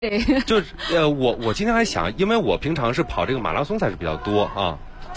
就是我今天还想，因为我平常是跑这个马拉松赛事比较多啊。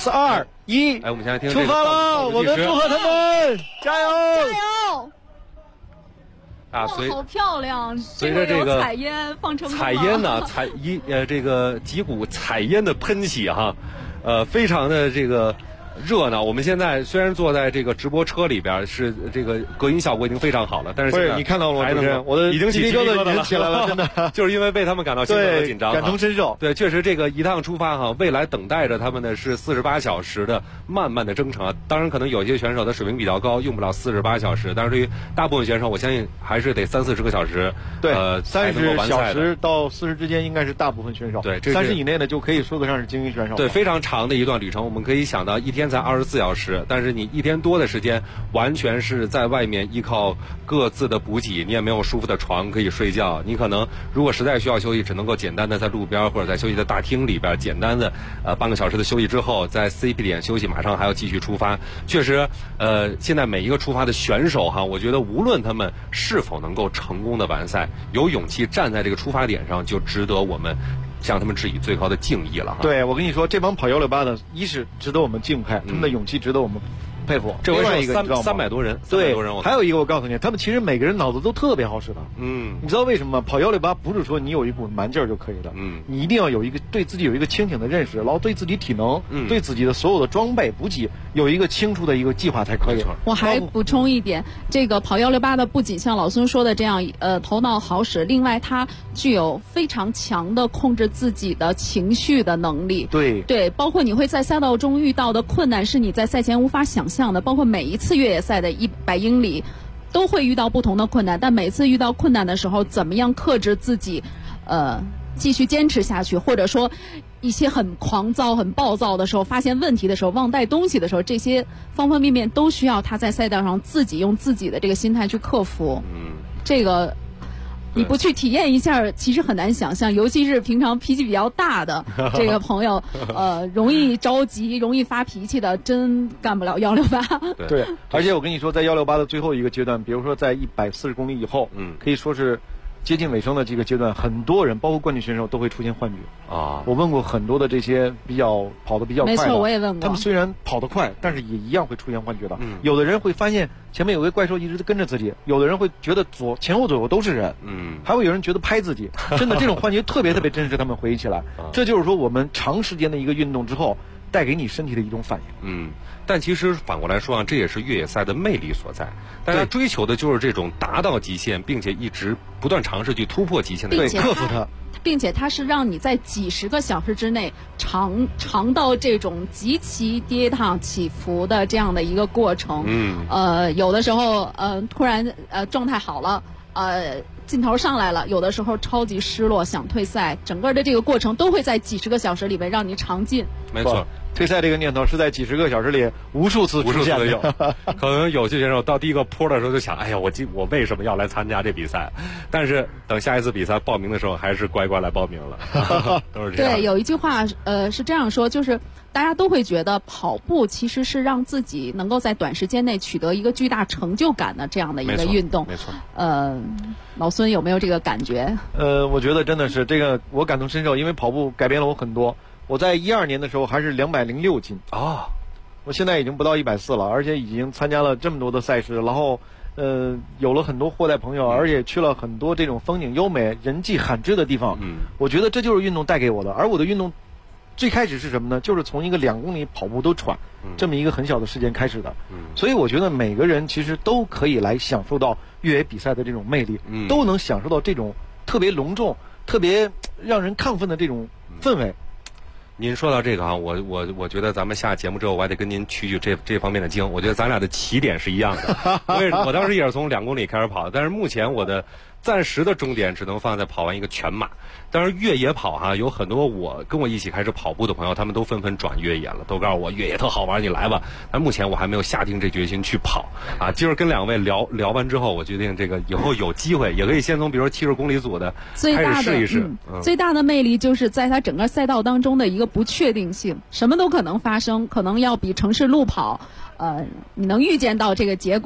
3、2、1， 哎，我们现在听出发了！我们祝贺他们，加油！ 加油！ 啊， 好漂亮！ 随着这个彩烟放成彩烟呢，这个几股彩烟的喷起哈，非常的这个热闹。我们现在虽然坐在这个直播车里边，是这个隔音效果已经非常好了，但是现在你看到了吗？我的已经起鸡皮疙瘩起来了，真的， 就是因为为他们感到兴奋和紧张， 感同身受。 对，确实这个一趟出发哈，未来等待着他们的是48小时的漫漫的征程啊。当然，可能有些选手的水平比较高，用不了48小时，但是对于大部分选手，我相信还是得30-40个小时。 对，30小时到40之间应该是大部分选手。 对 ，30以内的就可以说得上是精英选手。 对，非常长的一段旅程，我们可以想到一天才24小时。但是你一天多的时间，完全是在外面依靠各自的补给，你也没有舒服的床可以睡觉。你可能如果实在需要休息，只能够简单的在路边或者在休息的大厅里边，简单的半个小时的休息之后，在 CP 点休息，马上还要继续出发。确实，现在每一个出发的选手哈，我觉得无论他们是否能够成功的完赛，有勇气站在这个出发点上，就值得我们向他们致以最高的敬意了哈。 对，我跟你说，这帮跑168的，一是值得我们敬佩，他们的勇气值得我们佩服。 这回一个 300多人， 对， 人还有一个我告诉你，他们其实每个人脑子都特别好使的。你知道为什么吗？跑168不是说你有一股蛮劲儿就可以的。你一定要对自己有一个清醒的认识，然后对自己体能，对自己的所有的装备补给有一个清楚的一个计划才可以。 我还补充一点，这个跑168的不仅像老孙说的这样，头脑好使，另外他具有非常强的控制自己的情绪的能力。 对， 包括你会在赛道中遇到的困难是你在赛前无法想象的，包括每一次越野赛的100英里都会遇到不同的困难，但每次遇到困难的时候，怎么样克制自己，继续坚持下去，或者说一些很狂躁、很暴躁的时候，发现问题的时候，忘带东西的时候，这些方方面面都需要他在赛道上自己用自己的这个心态去克服。这个你不去体验一下，其实很难想象，尤其是平常脾气比较大的这个朋友，容易着急、容易发脾气的，真干不了168。 对，而且我跟你说，在168的最后一个阶段，比如说在140公里以后，可以说是接近尾声的这个阶段，很多人包括冠军选手都会出现幻觉啊。我问过很多的这些跑得比较快的， 没错，我也问过。 他们虽然跑得快，但是也一样会出现幻觉的。有的人会发现前面有个怪兽一直跟着自己，有的人会觉得前后左右都是人，还会有人觉得拍自己。真的这种幻觉特别特别真实，他们回忆起来，这就是说我们长时间的一个运动之后带给你身体的一种反应。 但其实反过来说啊，这也是越野赛的魅力所在。大家追求的就是这种达到极限，并且一直不断尝试去突破极限的克服它。 并且它是让你在几十个小时之内尝到这种极其跌宕起伏的这样的一个过程。有的时候突然状态好了，劲头上来了，有的时候超级失落，想退赛，整个的这个过程都会在几十个小时里面让你尝尽。 没错。 退赛这个念头是在几十个小时里无数次出现的。 有，可能有些选手到第一个坡的时候就想，哎呀，我为什么要来参加这比赛？但是等下一次比赛报名的时候，还是乖乖来报名了。都是这样。 对，有一句话是这样说，就是大家都会觉得跑步其实是让自己能够在短时间内取得一个巨大成就感的这样的一个运动。 没错。 老孙有没有这个感觉？ 我觉得真的是这个，我感同身受，因为跑步改变了我很多。我在12年的时候还是206斤啊，我现在已经不到140了，而且已经参加了这么多的赛事，然后有了很多货代朋友，而且去了很多这种风景优美、人迹罕至的地方。我觉得这就是运动带给我的。而我的运动最开始是什么呢？就是从一个2公里跑步都喘这么一个很小的时间开始的。所以我觉得每个人其实都可以来享受到越野比赛的这种魅力，都能享受到这种特别隆重、特别让人亢奋的这种氛围。 您说到这个啊，我觉得咱们下节目之后，我还得跟您取这方面的经。我觉得咱俩的起点是一样的。我当时也是从2公里开始跑，但是目前我的暂时的终点只能放在跑完一个全马。但是越野跑哈，有很多跟我一起开始跑步的朋友，他们都纷纷转越野了，都告诉我越野特好玩，你来吧。但目前我还没有下定这决心去跑啊。今儿跟2位聊完之后，我决定这个以后有机会也可以先从比如说70公里组的开始试一试。 最大的魅力就是在它整个赛道当中的一个不确定性，什么都可能发生，可能要比城市路跑，你能预见到这个结果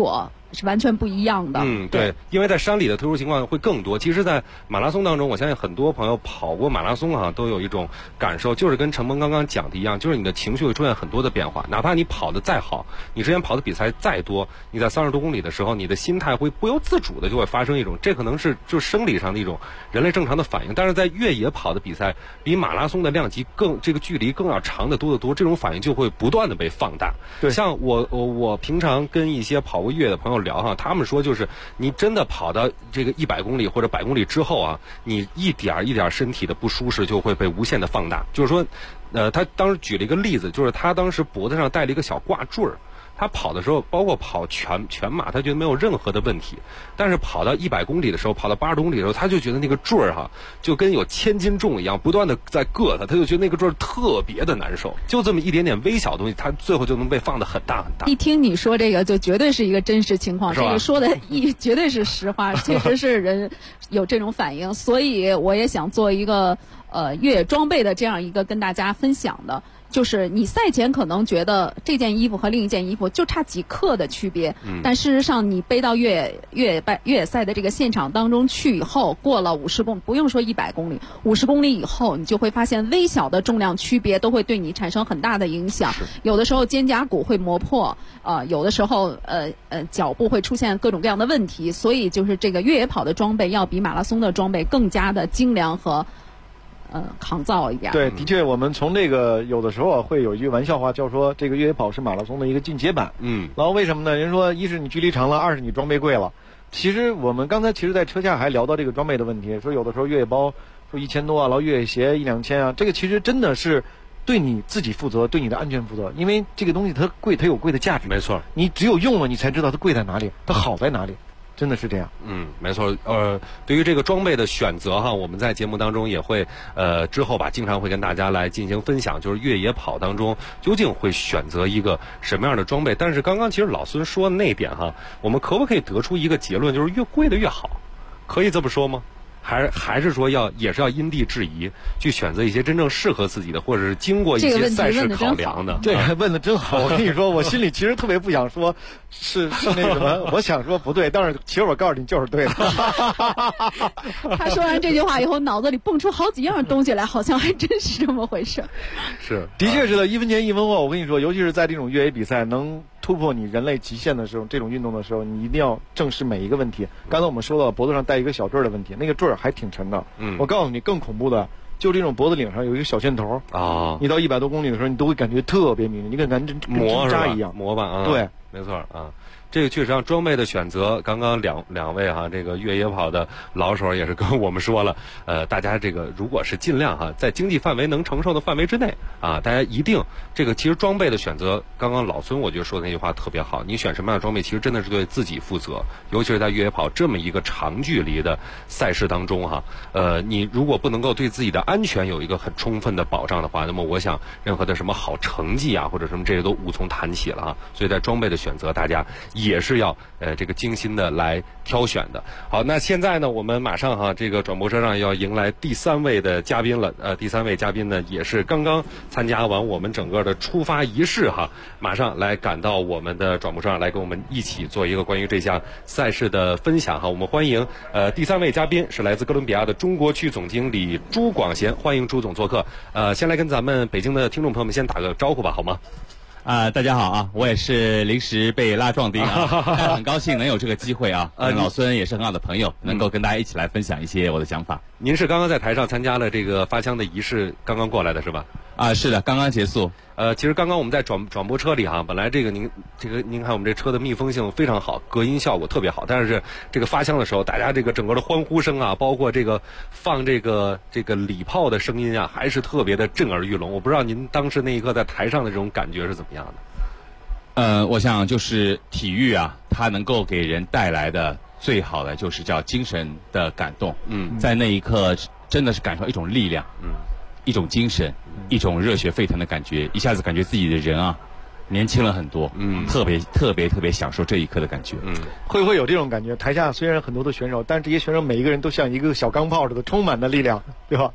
是完全不一样的。 对，因为在山里的特殊情况会更多。其实，在马拉松当中，我相信很多朋友跑过马拉松都有一种感受，就是跟陈鹏刚刚讲的一样，就是你的情绪会出现很多的变化。哪怕你跑得再好，你之前跑的比赛再多，你在30多公里的时候，你的心态会不由自主的就会发生一种，这可能是就生理上的一种人类正常的反应。但是在越野跑的比赛，比马拉松的量级这个距离更要长得多得多，这种反应就会不断的被放大。 对， 像我平常跟一些跑过越野的朋友聊他们说就是你真的跑到这个100公里或者100公里之后你一点一点身体的不舒适就会被无限的放大。就是说，他当时举了一个例子，就是他当时脖子上戴了一个小挂坠儿。他跑的时候，包括跑全马，他觉得没有任何的问题。但是跑到100公里的时候，跑到80公里的时候，他就觉得那个坠儿就跟有1000斤重一样，不断的在硌他，他就觉得那个坠儿特别的难受。就这么一点点微小的东西，他最后就能被放得很大很大。 一听你说这个，就绝对是一个真实情况，这个说的绝对是实话，确实是人有这种反应。所以我也想做一个越野装备的这样一个跟大家分享的。就是你赛前可能觉得这件衣服和另一件衣服就差几克的区别，但事实上你背到越野赛的这个现场当中去以后，过了50公里，不用说100公里，50公里以后，你就会发现微小的重量区别都会对你产生很大的影响。有的时候肩胛骨会磨破，有的时候脚部会出现各种各样的问题，所以就是这个越野跑的装备要比马拉松的装备更加的精良和抗造一点。 对，的确，我们从这个有的时候会有一句玩笑话，叫说这个越野跑是马拉松的一个进阶版。然后为什么呢？人说一是你距离长了，二是你装备贵了。其实我们刚才在车下还聊到这个装备的问题，说有的时候越野包说1000多然后越野鞋1、2千这个其实真的是对你自己负责，对你的安全负责，因为这个东西它贵，它有贵的价值。 没错， 你只有用了，你才知道它贵在哪里，它好在哪里。真的是这样。 没错。对于这个装备的选择我们在节目当中也会之后经常会跟大家来进行分享，就是越野跑当中究竟会选择一个什么样的装备。但是刚刚其实老孙说的那点我们可不可以得出一个结论，就是越贵的越好？可以这么说吗？还是说也是要因地制宜，去选择一些真正适合自己的，或者是经过一些赛事考量的。 这个问的真好，我跟你说，我心里其实特别不想说是那什么，我想说不对，但是其实我告诉你就是对的。 他说完这句话以后，脑子里蹦出好几样东西来，好像还真是这么回事。 是， 的确是的，一分钱一分货。我跟你说，尤其是在这种越野比赛能突破你人类极限的时候，这种运动的时候，你一定要正视每一个问题。刚才我们说到脖子上戴一个小坠的问题，那个坠还挺沉的。我告诉你，更恐怖的就这种脖子领上有一个小线头你到100多公里的时候，你都会感觉特别明显，你感觉跟针扎一样磨吧对， 没错这个确实上装备的选择，刚刚两位这个越野跑的老手也是跟我们说了，大家这个如果是尽量在经济范围能承受的范围之内大家一定这个其实装备的选择，刚刚老孙我觉得说的那句话特别好，你选什么样的装备其实真的是对自己负责，尤其是在越野跑这么一个长距离的赛事当中你如果不能够对自己的安全有一个很充分的保障的话，那么我想任何的什么好成绩或者什么这些都无从谈起了所以在装备的选择，大家也是要这个精心的来挑选的。好，那现在呢，我们马上这个转播车上要迎来第3位的嘉宾了。第3位嘉宾呢，也是刚刚参加完我们整个的出发仪式马上来赶到我们的转播车上来跟我们一起做一个关于这项赛事的分享我们欢迎第3位嘉宾是来自哥伦比亚的中国区总经理朱广贤，欢迎朱总做客。先来跟咱们北京的听众朋友们先打个招呼吧，好吗？ 大家好我也是临时被拉壮丁但很高兴能有这个机会跟老孙也是很好的朋友，能够跟大家一起来分享一些我的想法。 您是刚刚在台上参加了这个发枪的仪式，刚刚过来的是吧？ 是的，刚刚结束。 其实刚刚我们在转播车里本来您看我们这车的密封性非常好，隔音效果特别好，但是这个发枪的时候，大家这个整个的欢呼声包括这个放这个礼炮的声音还是特别的震耳欲聋。我不知道您当时那一刻在台上的这种感觉是怎么样的？我想就是体育它能够给人带来的最好的就是叫精神的感动。在那一刻真的是感受一种力量。一种精神，一种热血沸腾的感觉，一下子感觉自己的人年轻了很多，特别享受这一刻的感觉。 会不会有这种感觉？台下虽然很多的选手，但是这些选手每一个人都像一个小钢炮似的，充满了力量，对吧？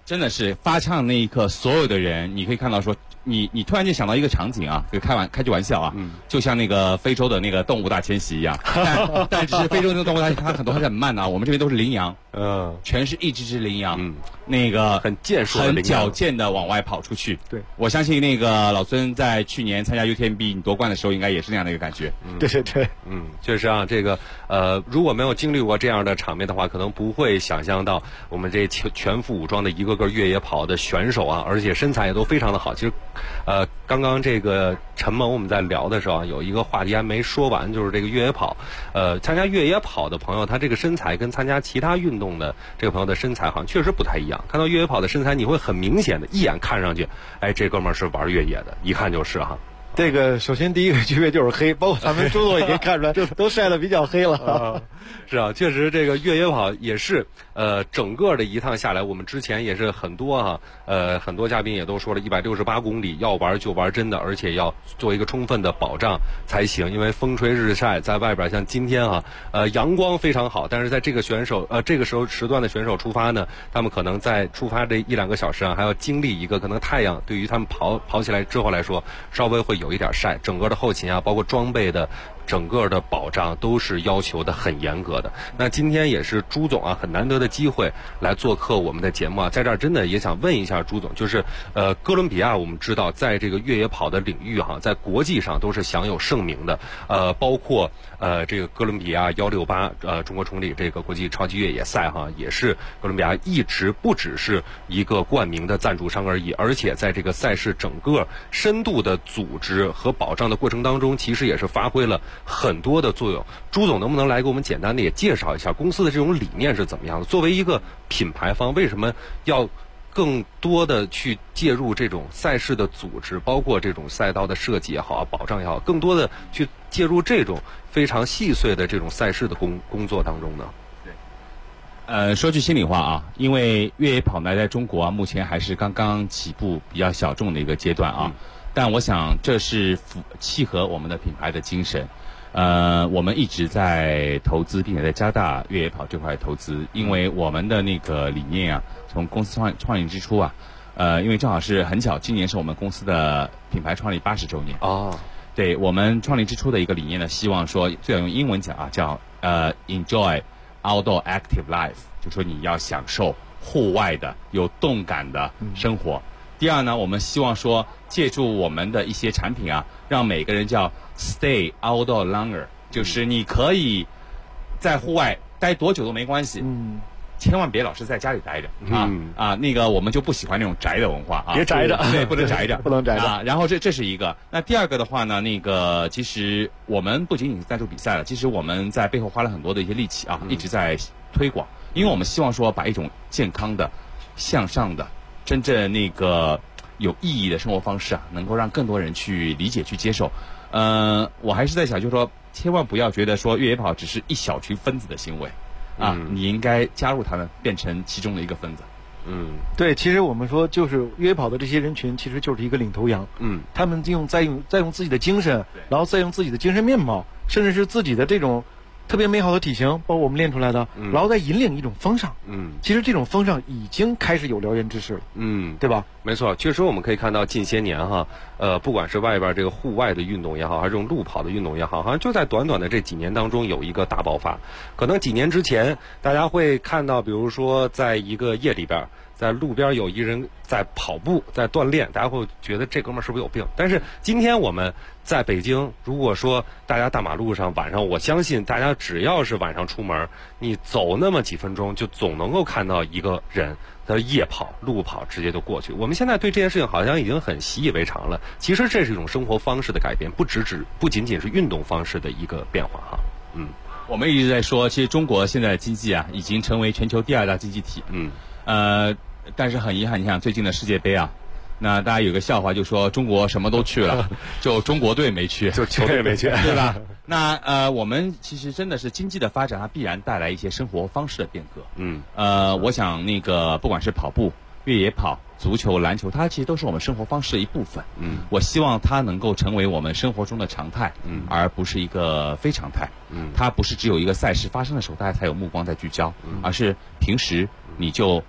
真的是发唱那一刻，所有的人，你可以看到说，你突然间想到一个场景啊，开句玩笑啊，就像那个非洲的那个动物大迁徙一样，但只是非洲那个动物大迁徙，它很多还是很慢的啊，我们这边都是羚羊，全是一只羚羊，那个很健硕的羚羊， 很矫健的往外跑出去。 对， 我相信那个老孙在去年参加 UTMB 夺冠的时候，应该也是那样的一个感觉。 对对对， 确实啊，这个如果没有经历过这样的场面的话，可能不会想象到我们这全副武装的一个个越野跑的选手啊，而且身材也都非常的好。其实，刚刚这个陈萌我们在聊的时候啊，有一个话题还没说完，就是这个越野跑。参加越野跑的朋友，他这个身材跟参加其他运动的这个朋友的身材好像确实不太一样。看到越野跑的身材，你会很明显的一眼看上去，哎，这哥们儿是玩越野的，一看就是哈。 这个首先第一个区别就是黑，包括咱们朱总也可以看出来，都晒得比较黑了。 是啊，确实这个越野跑也是整个的一趟下来，我们之前也是很多很多嘉宾也都说了，168公里要玩就玩真的，而且要做一个充分的保障才行，因为风吹日晒，在外边像今天阳光非常好，但是在这个这个时段的选手出发呢，他们可能在出发这1-2个小时还要经历一个可能太阳对于他们跑起来之后来说稍微会有一点晒，整个的后勤包括装备的整个的保障都是要求的很严格的。那今天也是朱总很难得的机会来做客我们的节目在这儿真的也想问一下朱总，就是哥伦比亚我们知道在这个越野跑的领域在国际上都是享有盛名的，包括这个哥伦比亚168中国崇礼这个国际超级越野赛也是哥伦比亚一直不只是一个冠名的赞助商而已，而且在这个赛事整个深度的组织和保障的过程当中，其实也是发挥了很多的作用。朱总能不能来给我们简单的也介绍一下公司的这种理念是怎么样的？作为一个品牌方，为什么要更多的去介入这种赛事的组织，包括这种赛道的设计也好保障也好，更多的去介入这种非常细碎的这种赛事的工作当中呢？ 说句心里话因为越野跑呢在中国目前还是刚刚起步比较小众的一个阶段但我想这是契合我们的品牌的精神。我们一直在投资，并且在加大越野跑这块投资，因为我们的那个理念从公司创立之初因为正好是很巧，今年是我们公司的品牌创立80周年对，我们创立之初的一个理念呢，希望说最好用英文讲叫enjoy outdoor active life， 就说你要享受户外的有动感的生活。第二呢，我们希望说借助我们的一些产品让每个人叫 stay outdoor longer， 就是你可以在户外待多久都没关系，千万别老是在家里待着那个我们就不喜欢那种宅的文化别宅着， 对，不能宅着， 不能宅着然后这是一个。那第二个的话呢，那个其实我们不仅仅是赞助比赛了，其实我们在背后花了很多的一些力气一直在推广，因为我们希望说把一种健康的、向上的、真正那个有意义的生活方式能够让更多人去理解、去接受。我还是在想，就是说，千万不要觉得说越野跑只是一小群分子的行为你应该加入他们，变成其中的一个分子。 对，其实我们说就是越野跑的这些人群，其实就是一个领头羊。他们再用自己的精神，然后再用自己的精神面貌，甚至是自己的这种特别美好的体型，包括我们练出来的，然后再引领一种风尚。其实这种风尚已经开始有燎原之势了。对吧？ 没错，确实我们可以看到近些年不管是外边这个户外的运动也好，还是这种路跑的运动也好，好像就在短短的这几年当中有一个大爆发。可能几年之前，大家会看到，比如说在一个夜里边，在路边有一人在跑步，在锻炼，大家会觉得这哥们儿是不是有病？但是今天我们在北京，如果说大家大马路上晚上，我相信大家只要是晚上出门，你走那么几分钟，就总能够看到一个人的夜跑、路跑直接就过去。我们现在对这件事情好像已经很习以为常了。其实这是一种生活方式的改变，不仅仅是运动方式的一个变化我们一直在说，其实中国现在的经济已经成为全球第2大经济体。但是很遗憾，你想最近的世界杯那大家有个笑话，就说中国什么都去了，就中国队没去， 就球队没去， 对吧？那我们其实真的是经济的发展，它必然带来一些生活方式的变革。我想那个不管是跑步、越野跑、足球、篮球，它其实都是我们生活方式的一部分。我希望它能够成为我们生活中的常态，而不是一个非常态。它不是只有一个赛事发生的时候大家才有目光在聚焦，而是平时你就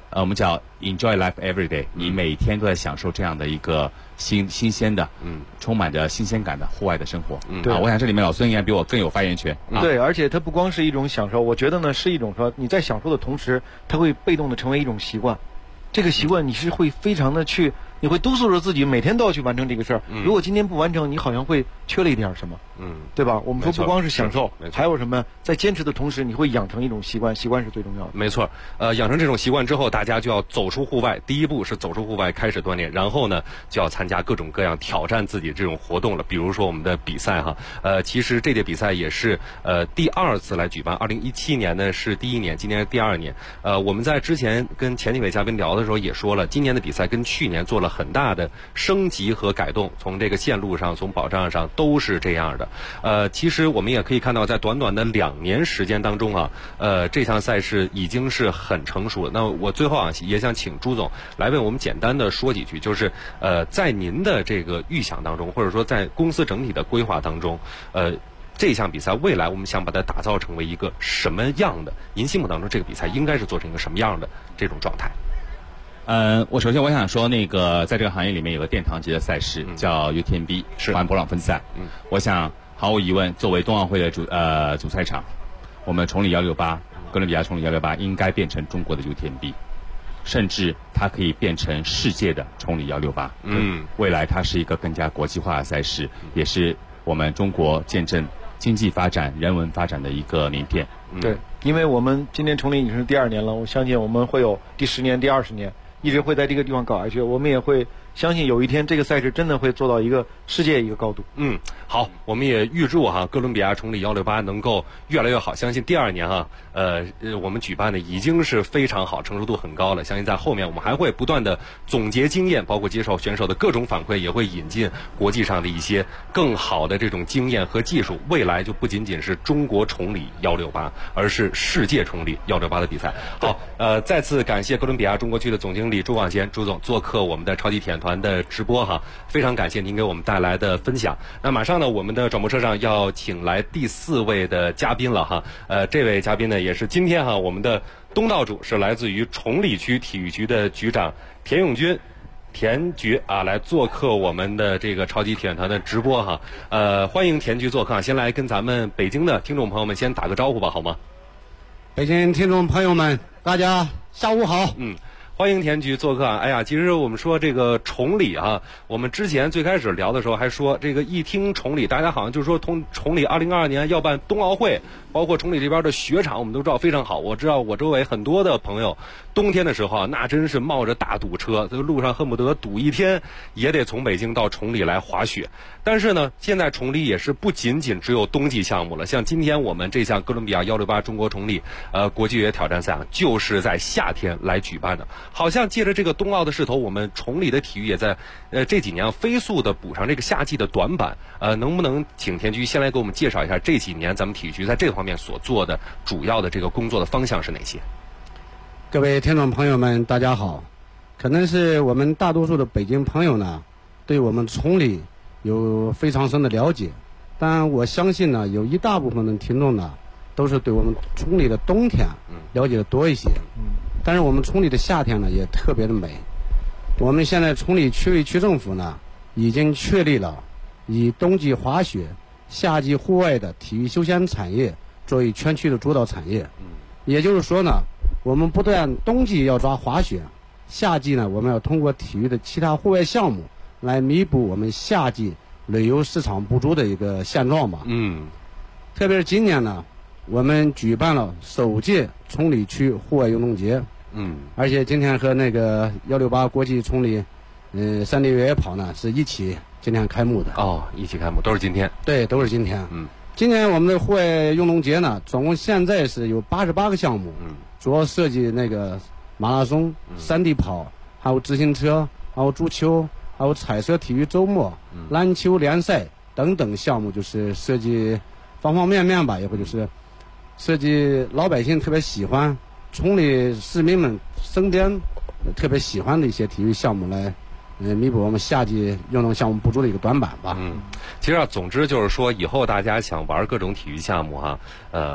我们叫 enjoy life every day，你每天都在享受这样的一个新鲜的，充满着新鲜感的户外的生活。 对， 我想这里面老孙应该比我更有发言权。 对，而且它不光是一种享受，我觉得呢是一种说你在享受的同时，它会被动的成为一种习惯。这个习惯你是会非常的去，你会督促着自己每天都要去完成这个事儿。如果今天不完成，你好像会缺了一点什么。对吧？我们说不光是享受，还有什么？在坚持的同时，你会养成一种习惯，习惯是最重要的。 没错，养成这种习惯之后，大家就要走出户外。第一步是走出户外，开始锻炼，然后呢，就要参加各种各样挑战自己这种活动了。比如说我们的比赛哈，其实这届比赛也是第2次来举办。2017年呢是第1年，今年是第2年。我们在之前跟前几位嘉宾聊的时候也说了，今年的比赛跟去年做了很大的升级和改动，从这个线路上，从保障上都是这样的。其实我们也可以看到，在短短的2年时间当中啊，这项赛事已经是很成熟了。那我最后啊，也想请朱总来为我们简单的说几句，就是在您的这个预想当中，或者说在公司整体的规划当中，这项比赛未来我们想把它打造成为一个什么样的？您心目当中这个比赛应该是做成一个什么样的这种状态？ 首先我想说，那个在这个行业里面有个殿堂级的赛事叫 UTMB 是环勃朗分赛。我想毫无疑问，作为冬奥会的主赛场，我们崇礼168，哥伦比亚崇礼168应该变成中国的 UTMB， 甚至它可以变成世界的崇礼168。未来它是一个更加国际化的赛事，也是我们中国见证经济发展、人文发展的一个名片。 对，因为我们今年崇礼已经是第2年了，我相信我们会有第10年、第20年。一直会在这个地方搞下去，我们也会相信有一天这个赛事真的会做到一个世界一个高度。 好，我们也预祝哈哥伦比亚崇礼168能够越来越好。相信第2年哈，我们举办的已经是非常好，成熟度很高了。相信在后面我们还会不断的总结经验，包括接受选手的各种反馈，也会引进国际上的一些更好的这种经验和技术。未来就不仅仅是中国崇礼168，而是世界崇礼168的比赛。好，再次感谢哥伦比亚中国区的总经理朱广贤朱总做客我们的超级体验团的直播哈，非常感谢您给我们带来的分享。那马上呢，我们的转播车上要请来第4位的嘉宾了哈。这位嘉宾呢也是今天哈我们的东道主，是来自于崇礼区体育局的局长田永军。田局啊，来做客我们的这个超级体验团的直播哈。欢迎田局做客，先来跟咱们北京的听众朋友们先打个招呼吧，好吗？ 北京听众朋友们，大家下午好。 欢迎田局做客啊！哎呀，其实我们说这个崇礼啊，我们之前最开始聊的时候还说，这个一听崇礼，大家好像就说崇礼2022年要办冬奥会，包括崇礼这边的雪场，我们都知道非常好。我知道我周围很多的朋友，冬天的时候啊，那真是冒着大堵车，这个路上恨不得堵一天，也得从北京到崇礼来滑雪。但是呢，现在崇礼也是不仅仅只有冬季项目了，像今天我们这项哥伦比亚168中国崇礼国际越野挑战赛啊，就是在夏天来举办的。好像借着这个冬奥的势头，我们崇礼的体育也在这几年飞速的补上这个夏季的短板。能不能请田局先来给我们介绍一下这几年咱们体育局在这个方面所做的主要的这个工作的方向是哪些？ 各位听众朋友们，大家好。可能是我们大多数的北京朋友呢，对我们崇礼有非常深的了解，但我相信呢，有一大部分的听众呢，都是对我们崇礼的冬天了解的多一些。但是我们崇礼的夏天呢也特别的美。我们现在崇礼区委区政府呢已经确立了以冬季滑雪、夏季户外的体育休闲产业作为全区的主导产业。也就是说呢，我们不但冬季要抓滑雪，夏季呢我们要通过体育的其他户外项目来弥补我们夏季旅游市场不足的一个现状吧。特别是今年呢，我们举办了首届崇礼区户外运动节。而且今天和那个168国际崇礼山地越野跑呢是一起今天开幕的。 一起开幕，都是今天。 对，都是今天。今年我们的户外运动节呢，总共现在是有88个项目。主要涉及那个马拉松、山地跑，还有自行车，还有足球，还有彩色体育周末、篮球联赛等等项目，就是涉及方方面面吧，也或者是涉及老百姓特别喜欢。崇礼市民们身边特别喜欢的一些体育项目来弥补我们夏季运动项目不足的一个短板吧。 其实总之就是说，以后大家想玩各种体育项目哈，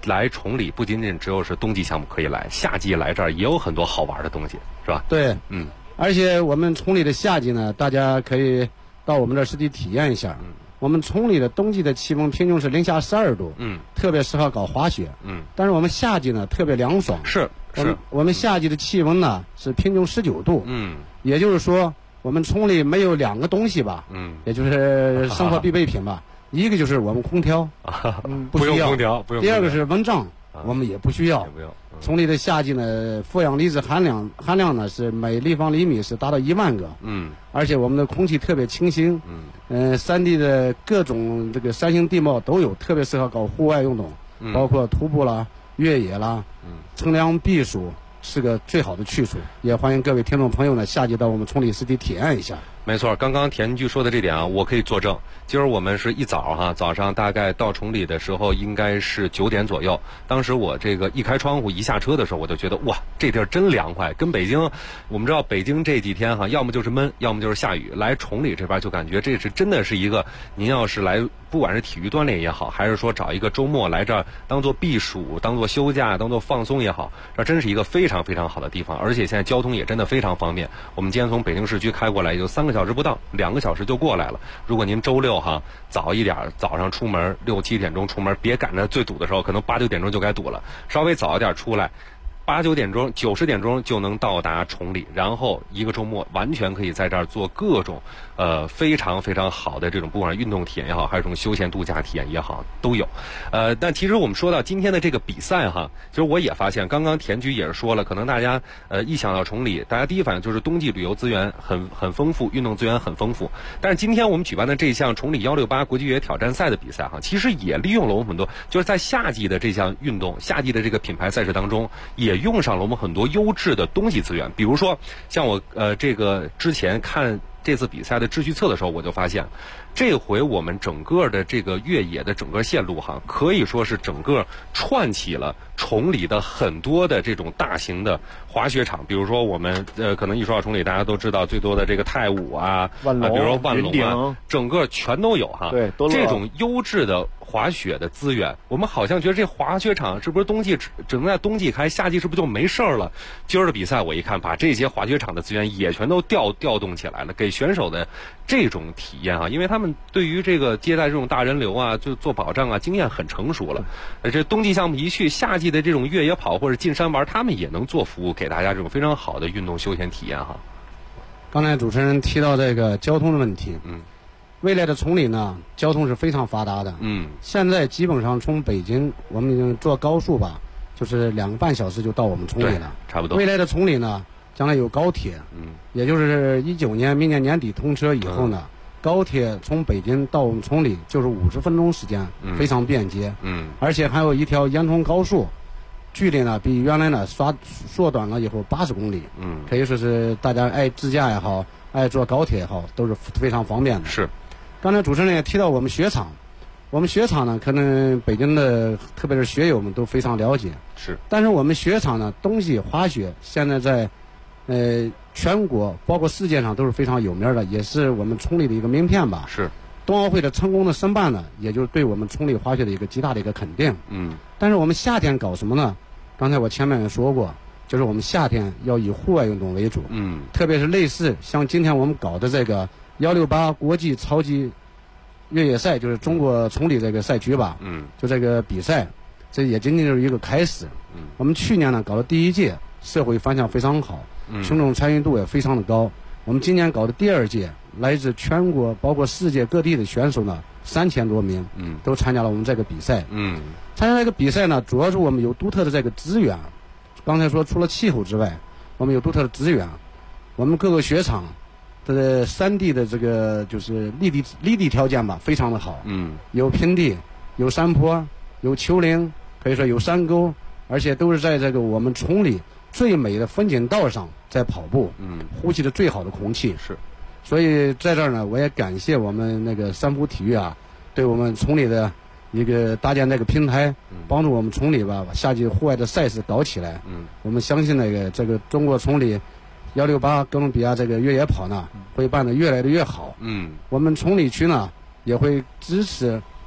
来崇礼不仅仅只有是冬季项目可以来，夏季来这儿也有很多好玩的东西，是吧？ 对，而且我们崇礼的夏季呢，大家可以到我们这儿实地体验一下。我们崇礼的冬季的气温平均是零下12度，特别适合搞滑雪。但是我们夏季呢特别凉爽， 是我们夏季的气温呢是平均19度，也就是说我们崇礼没有2个东西吧，也就是生活必备品吧，一个就是我们空调，不需要， 不用空调，不用。 第二个是蚊帐，我们也不需要。崇礼的夏季呢，负氧离子含量呢是每立方厘米是达到1万个，而且我们的空气特别清新，山地的各种这个山形地貌都有，特别适合搞户外运动，包括徒步啦、越野啦，乘凉避暑是个最好的去处。也欢迎各位听众朋友呢，夏季到我们崇礼实地体验一下。 没错，刚刚田局说的这点啊，我可以作证。今儿我们是一早早上大概到崇礼的时候应该是9点左右。当时我这个一开窗户一下车的时候，我就觉得哇，这地儿真凉快，跟北京，我们知道北京这几天要么就是闷，要么就是下雨。来崇礼这边就感觉这是真的是一个，您要是来，不管是体育锻炼也好，还是说找一个周末来这儿当做避暑、当做休假、当做放松也好，这真是一个非常非常好的地方。而且现在交通也真的非常方便。我们今天从北京市区开过来也就3个小时不到，2个小时就过来了。如果您周六早一点，早上出门6、7点钟出门，别赶着最堵的时候，可能8、9点钟就该堵了，稍微早一点出来。8、9点钟、9、10点钟就能到达崇礼，然后一个周末完全可以在这儿做各种非常非常好的这种，不管是运动体验也好，还是这种休闲度假体验也好，都有。但其实我们说到今天的这个比赛其实我也发现，刚刚田局也是说了，可能大家一想到崇礼，大家第一反应就是冬季旅游资源很丰富，运动资源很丰富。但是今天我们举办的这项崇礼168国际越野挑战赛的比赛其实也利用了我们很多，就是在夏季的这项运动，夏季的这个品牌赛事当中，也用上了我们很多优质的冬季资源。比如说像我这个之前看这次比赛的秩序册的时候，我就发现这回我们整个的这个越野的整个线路可以说是整个串起了崇礼的很多的这种大型的滑雪场。比如说我们可能一说到崇礼，大家都知道最多的这个太武万隆， 比如说万隆整个全都有对，都这种优质的滑雪的资源。我们好像觉得这滑雪场是不是冬季只能在冬季开，夏季是不是就没事了？今儿的比赛我一看，把这些滑雪场的资源也全都调动起来了，给选手的这种体验因为他们对于这个接待这种大人流就做保障经验很成熟了。这冬季项目一去，夏季的这种越野跑或者进山玩，他们也能做服务，给大家这种非常好的运动休闲体验刚才主持人提到这个交通的问题，未来的崇礼呢，交通是非常发达的，现在基本上从北京我们已经坐高速吧，就是2个半小时就到我们崇礼了， 差不多。 未来的崇礼呢，将来有高铁，也就是19年明年年底通车以后呢，高铁从北京到我们崇礼就是50分钟时间，非常便捷，而且还有一条延通高速，距离呢比原来呢缩短了以后80公里，可以说是大家爱自驾也好，爱坐高铁也好，都是非常方便的。 是。 刚才主持人也提到我们雪场，我们雪场呢，可能北京的特别是雪友们都非常了解， 是。 但是我们雪场呢，冬季滑雪现在在全国包括世界上都是非常有名的，也是我们崇礼的一个名片吧。 是。 冬奥会的成功的申办呢，也就是对我们崇礼滑雪的一个极大的一个肯定。但是我们夏天搞什么呢？刚才我前面也说过，就是我们夏天要以户外运动为主。特别是类似像今天我们搞的这个168国际超级越野赛，就是中国崇礼这个赛区吧。就这个比赛，这也仅仅就是一个开始。我们去年呢搞的第1届，社会反响非常好，群众参与度也非常的高。我们今年搞的第2届，来自全国包括世界各地的选手呢3000多名，都参加了我们这个比赛。参加这个比赛呢，主要是我们有独特的这个资源。刚才说除了气候之外，我们有独特的资源。我们各个雪场的山地的这个就是立地条件吧，非常的好。有平地，有山坡，有丘陵，可以说有山沟，而且都是在这个我们崇礼最美的风景道上在跑步，呼吸着最好的空气。 是。 所以在这儿呢，我也感谢我们那个三福体育对我们崇礼的一个搭建这个平台，帮助我们崇礼吧把夏季户外的赛事搞起来。我们相信这个中国崇礼168哥伦比亚这个越野跑呢，会办得越来的越好。我们崇礼区呢也会支持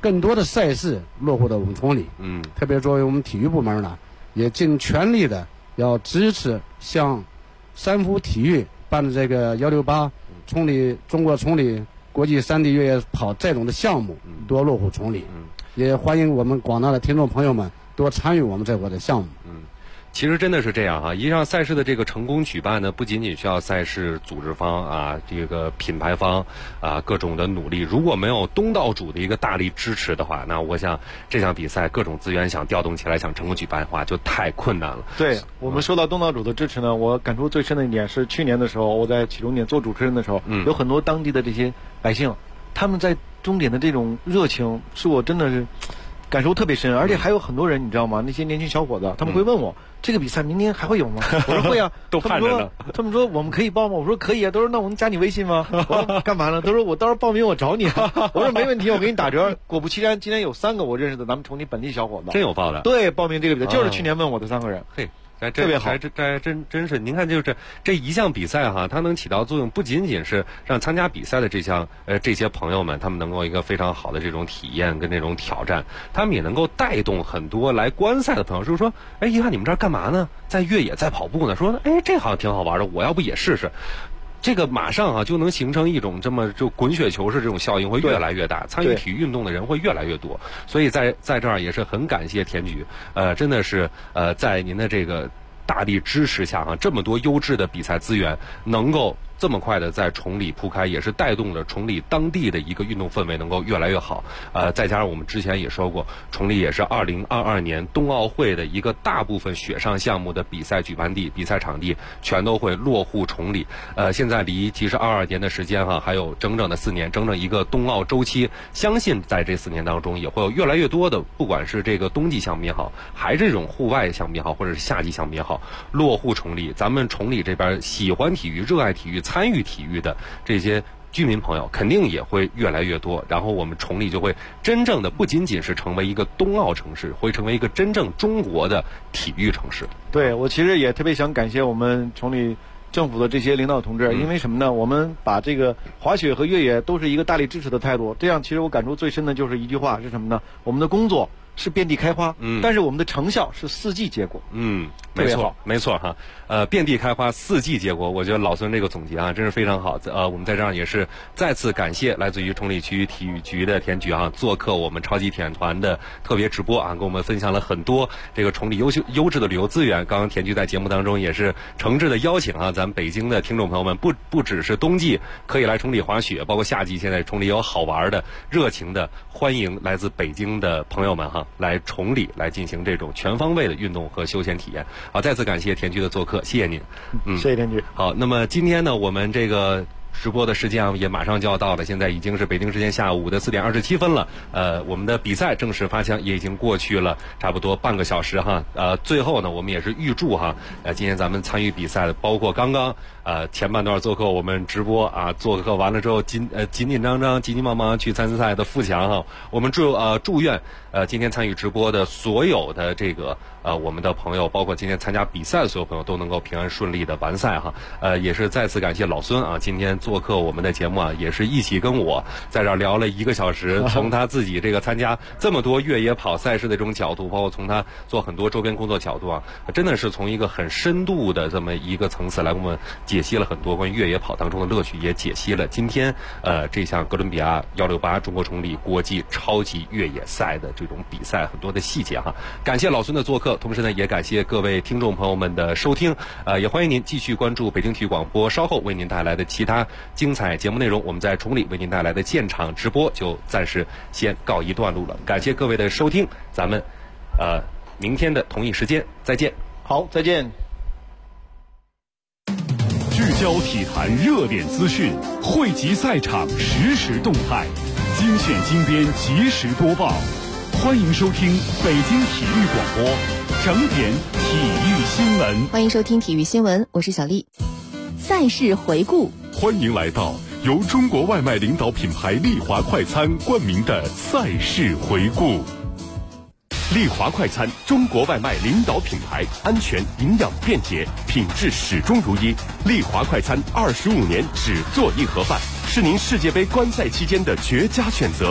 更多的赛事落户到我们崇礼。特别作为我们体育部门呢，也尽全力的要支持像三福体育办的这个168中国崇礼国际山地越野跑这种的项目多落户崇礼。也欢迎我们广大的听众朋友们多参与我们这块的项目。 其实真的是这样哈，一项赛事的这个成功举办呢，不仅仅需要赛事组织方啊，这个品牌方啊各种的努力。如果没有东道主的一个大力支持的话，那我想这项比赛各种资源想调动起来，想成功举办的话，就太困难了。 对，我们说到东道主的支持呢，我感触最深的一点是去年的时候，我在起终点做主持人的时候，有很多当地的这些百姓，他们在终点的这种热情，是我真的是感受特别深。而且还有很多人，你知道吗？那些年轻小伙子，他们会问我。这个比赛明年还会有吗？我说会啊， 都盼着呢。 他们说我们可以报吗？我说可以啊。都说那我能加你微信吗？我说干嘛呢？都说我到时候报名我找你。我说没问题，我给你打折。果不其然，今天有3个我认识的咱们崇礼本地小伙子， 真有报的。 对，报名这个比赛就是去年问我的3个人。 嘿。 特别好， 这真是，您看，就是这一项比赛哈，它能起到作用，不仅仅是让参加比赛的这些朋友们，他们能够一个非常好的这种体验跟这种挑战，他们也能够带动很多来观赛的朋友，就是说，哎，一看你们这儿干嘛呢？在越野，在跑步呢，说，哎，这好像挺好玩的，我要不也试试。这个马上啊就能形成一种这么就滚雪球式这种效应，会越来越大，参与体育运动的人会越来越多。所以在这儿也是很感谢田局，真的是在您的这个大力支持下这么多优质的比赛资源能够这么快的在崇礼铺开，也是带动了崇礼当地的一个运动氛围能够越来越好。再加上我们之前也说过，崇礼也是2022年冬奥会的一个大部分雪上项目的比赛举办地、比赛场地全都会落户崇礼。现在离其实22年的时间还有整整的4年，整整一个冬奥周期。相信在这4年当中，也会有越来越多的，不管是这个冬季项目也好，还是这种户外项目也好，或者是夏季项目也好，落户崇礼。咱们崇礼这边喜欢体育、热爱体育、参与体育的这些居民朋友肯定也会越来越多，然后我们崇礼就会真正的不仅仅是成为一个冬奥城市，会成为一个真正中国的体育城市。 对，我其实也特别想感谢我们崇礼政府的这些领导同志，因为什么呢？我们把这个滑雪和越野都是一个大力支持的态度，这样其实我感触最深的就是一句话是什么呢？我们的工作是遍地开花，但是我们的成效是4季结果。 没错哈。遍地开花4季结果，我觉得老孙这个总结真是非常好。我们在这儿也是再次感谢来自于崇礼区体育局的田局做客我们超级体验团的特别直播跟我们分享了很多这个崇礼优质的旅游资源。刚刚田局在节目当中也是诚挚的邀请咱们北京的听众朋友们，不只是冬季可以来崇礼滑雪，包括夏季现在崇礼有好玩的、热情的，欢迎来自北京的朋友们来崇礼来进行这种全方位的运动和休闲体验。好，再次感谢田局的做客。谢谢您， 谢谢田局。 好，那么今天呢，我们这个直播的时间也马上就要到了，现在已经是北京时间下午的4点27分了。我们的比赛正式发枪也已经过去了差不多半个小时最后呢，我们也是预祝今天咱们参与比赛的，包括刚刚前半段做客我们直播做客完了之后紧张张、急急忙忙去参赛的富强我们祝愿今天参与直播的所有的这个我们的朋友，包括今天参加比赛的所有朋友都能够平安顺利的完赛也是再次感谢老孙今天做客我们的节目也是一起跟我在这儿聊了1个小时，从他自己这个参加这么多越野跑赛事的这种角度，包括从他做很多周边工作角度真的是从一个很深度的这么一个层次来给我们解析了很多关于越野跑当中的乐趣，也解析了今天这项哥伦比亚168中国崇礼国际超级越野赛的这种比赛很多的细节感谢老孙的做客，同时呢也感谢各位听众朋友们的收听也欢迎您继续关注北京体育广播稍后为您带来的其他精彩节目内容。我们在崇礼为您带来的现场直播就暂时先告一段落了，感谢各位的收听，咱们明天的同一时间再见。 好，再见。 聚焦体坛热点资讯，汇集赛场实时动态，精选精编及时播报。欢迎收听北京体育广播整点体育新闻。 欢迎收听体育新闻，我是小丽。赛事回顾， 欢迎来到由中国外卖领导品牌丽华快餐冠名的赛事回顾。丽华快餐，中国外卖领导品牌，安全、营养、便捷，品质始终如一。丽华快餐25年只做一盒饭，是您世界杯观赛期间的绝佳选择。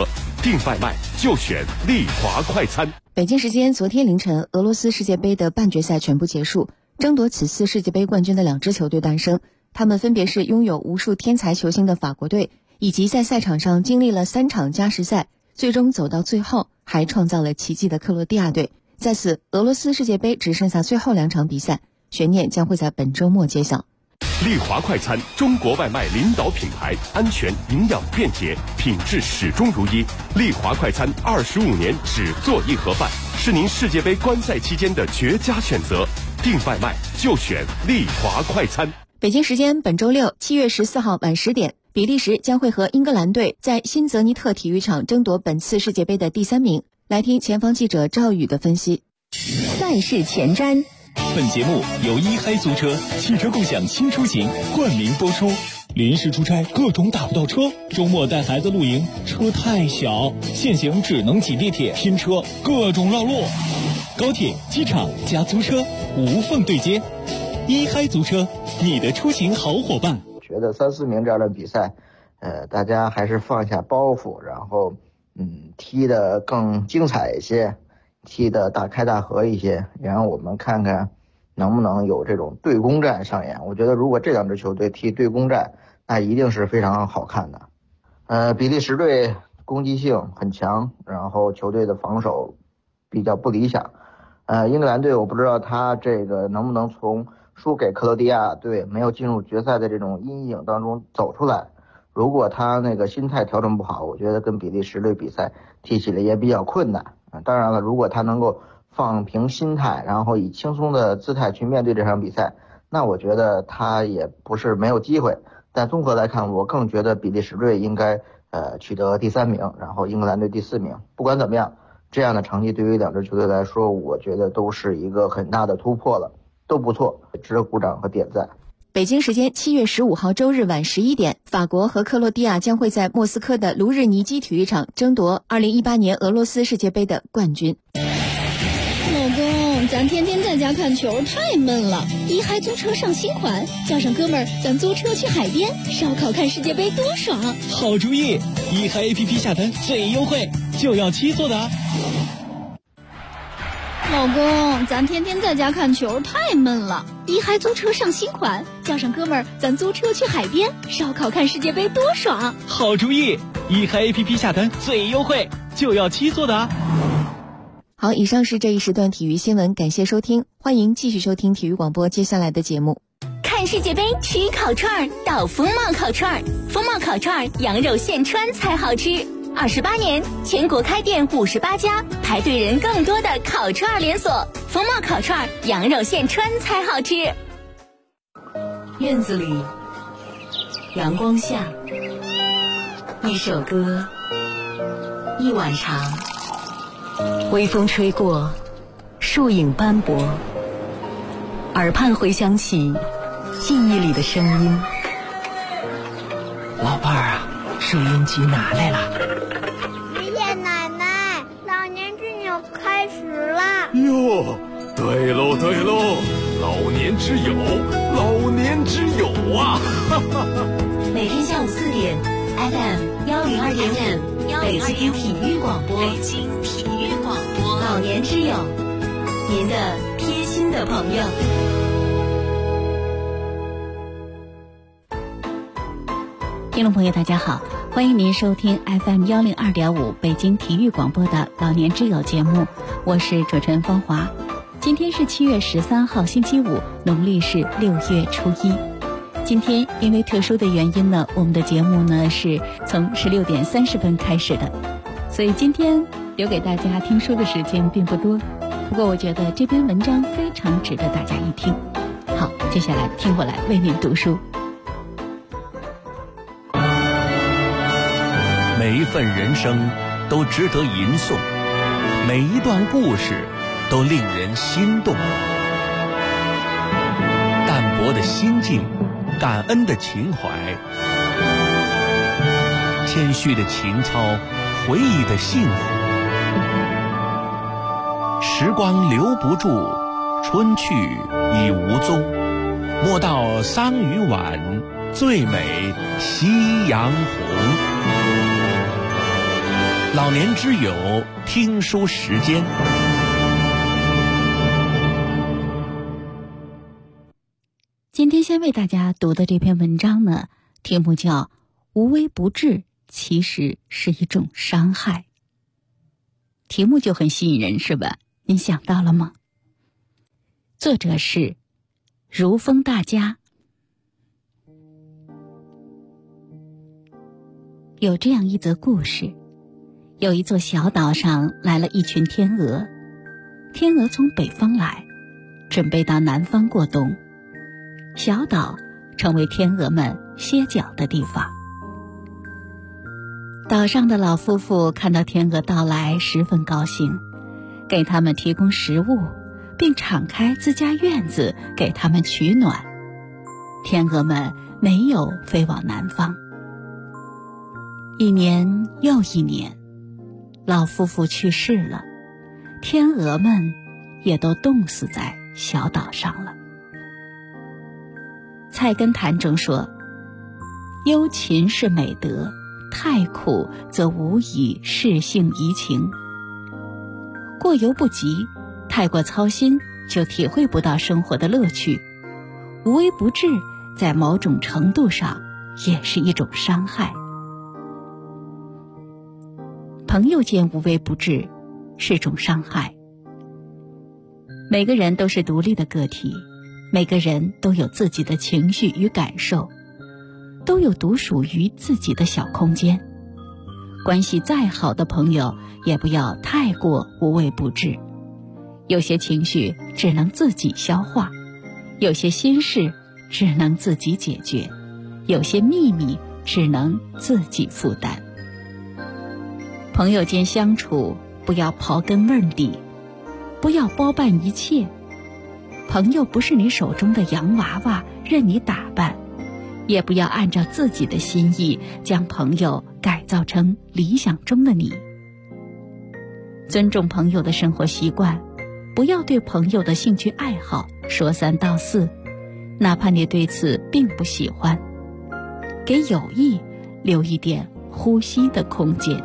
定外卖就选利华快餐。 北京时间昨天凌晨，俄罗斯世界杯的半决赛全部结束，争夺此次世界杯冠军的2支球队诞生，他们分别是拥有无数天才球星的法国队，以及在赛场上经历了3场加时赛，最终走到最后还创造了奇迹的克罗地亚队。在此，俄罗斯世界杯只剩下最后2场比赛，悬念将会在本周末揭晓。 利华快餐，中国外卖领导品牌，安全、营养、便捷，品质始终如一。利华快餐25年只做1盒饭，是您世界杯观赛期间的绝佳选择。订外卖就选利华快餐。 北京时间本周6，7月14号晚10点，比利时将会和英格兰队在新泽尼特体育场争夺本次世界杯的第3名。来听前方记者赵宇的分析。 赛事前瞻。本节目由一嗨租车汽车共享新出行冠名播出。临时出差各种打不到车，周末带孩子露营车太小，现行只能挤地铁拼车，各种绕路。高铁、机场加租车无缝对接，一嗨租车，你的出行好伙伴。 觉得3、4名这样的比赛，大家还是放下包袱，然后踢得更精彩一些，踢得大开大合一些，然后我们看看能不能有这种对攻战上演。我觉得如果这2支球队踢对攻战，那一定是非常好看的。比利时队攻击性很强，然后球队的防守比较不理想。英格兰队我不知道他这个能不能从输给克罗地亚队没有进入决赛的这种阴影当中走出来。如果他那个心态调整不好，我觉得跟比利时队比赛踢起来也比较困难。当然了，如果他能够放平心态，然后以轻松的姿态去面对这场比赛，那我觉得他也不是没有机会。但综合来看，我更觉得比利时队应该取得第3名，然后英格兰队第4名。不管怎么样，这样的成绩对于2支球队来说，我觉得都是一个很大的突破了，都不错，值得鼓掌和点赞。 北京时间7月15号周日晚11点，法国和克罗地亚将会在莫斯科的卢日尼基体育场争夺2018年俄罗斯世界杯的冠军。 老公，咱天天在家看球太闷了，一嗨租车上新款，叫上哥们儿，咱租车去海边烧烤看世界杯多爽！ 好主意，一嗨 APP 下单最优惠，就要7座的啊！ 老公，咱天天在家看球太闷了，一嗨租车上新款，叫上哥们儿，咱租车去海边烧烤看世界杯多爽！ 好主意，一嗨 APP 下单最优惠，就要7座的啊！ 好，以上是这一时段体育新闻，感谢收听，欢迎继续收听体育广播接下来的节目。 看世界杯吃烤串到风貌烤串，风貌烤串羊肉现穿才好吃。28年，全国开店58家，排队人更多的烤串连锁。风貌烤串羊肉现穿才好吃。 院子里，阳光下，一首歌，一碗茶，微风吹过，树影斑驳，耳畔回响起记忆里的声音。 老伴儿啊，收音机拿来了。 爷爷奶奶，老年之友开始了。 哟，对喽对喽，老年之友，老年之友啊！ 每天下午4点 FM 102.5北京体育广播，北京体育广播，老年之友，您的贴心的朋友。 听众朋友大家好，欢迎您收听 FM 102.5北京体育广播的老年之友节目，我是主持人芳华。今天是7月13号星期五，农历是6月初1。今天因为特殊的原因呢，我们的节目呢是从16点30分开始的，所以今天留给大家听书的时间并不多。不过我觉得这篇文章非常值得大家一听。好，接下来听我来为您读书。 每一份人生都值得吟诵，每一段故事都令人心动。淡泊的心境，感恩的情怀，谦虚的情操，回忆的幸福。时光留不住，春去已无踪。莫道桑榆晚，最美夕阳红。 老年之友听书时间。 今天先为大家读的这篇文章呢，题目叫《无微不至其实是一种伤害》。题目就很吸引人，是吧？您想到了吗？作者是如风大家。有这样一则故事，有一座小岛上来了一群天鹅，天鹅从北方来，准备到南方过冬，小岛成为天鹅们歇脚的地方。岛上的老夫妇看到天鹅到来，十分高兴，给他们提供食物，并敞开自家院子给他们取暖。天鹅们没有飞往南方。一年又一年，老夫妇去世了，天鹅们也都冻死在小岛上了。菜根谭中说，忧勤是美德，太苦则无以适性怡情。过犹不及，太过操心就体会不到生活的乐趣。无微不至在某种程度上也是一种伤害。朋友间无微不至是种伤害。每个人都是独立的个体，每个人都有自己的情绪与感受，都有独属于自己的小空间。关系再好的朋友也不要太过无微不至。有些情绪只能自己消化，有些心事只能自己解决，有些秘密只能自己负担。朋友间相处不要刨根问底，不要包办一切。朋友不是你手中的洋娃娃，任你打扮，也不要按照自己的心意将朋友改造成理想中的你。尊重朋友的生活习惯，不要对朋友的兴趣爱好说三道四，哪怕你对此并不喜欢，给友谊留一点呼吸的空间。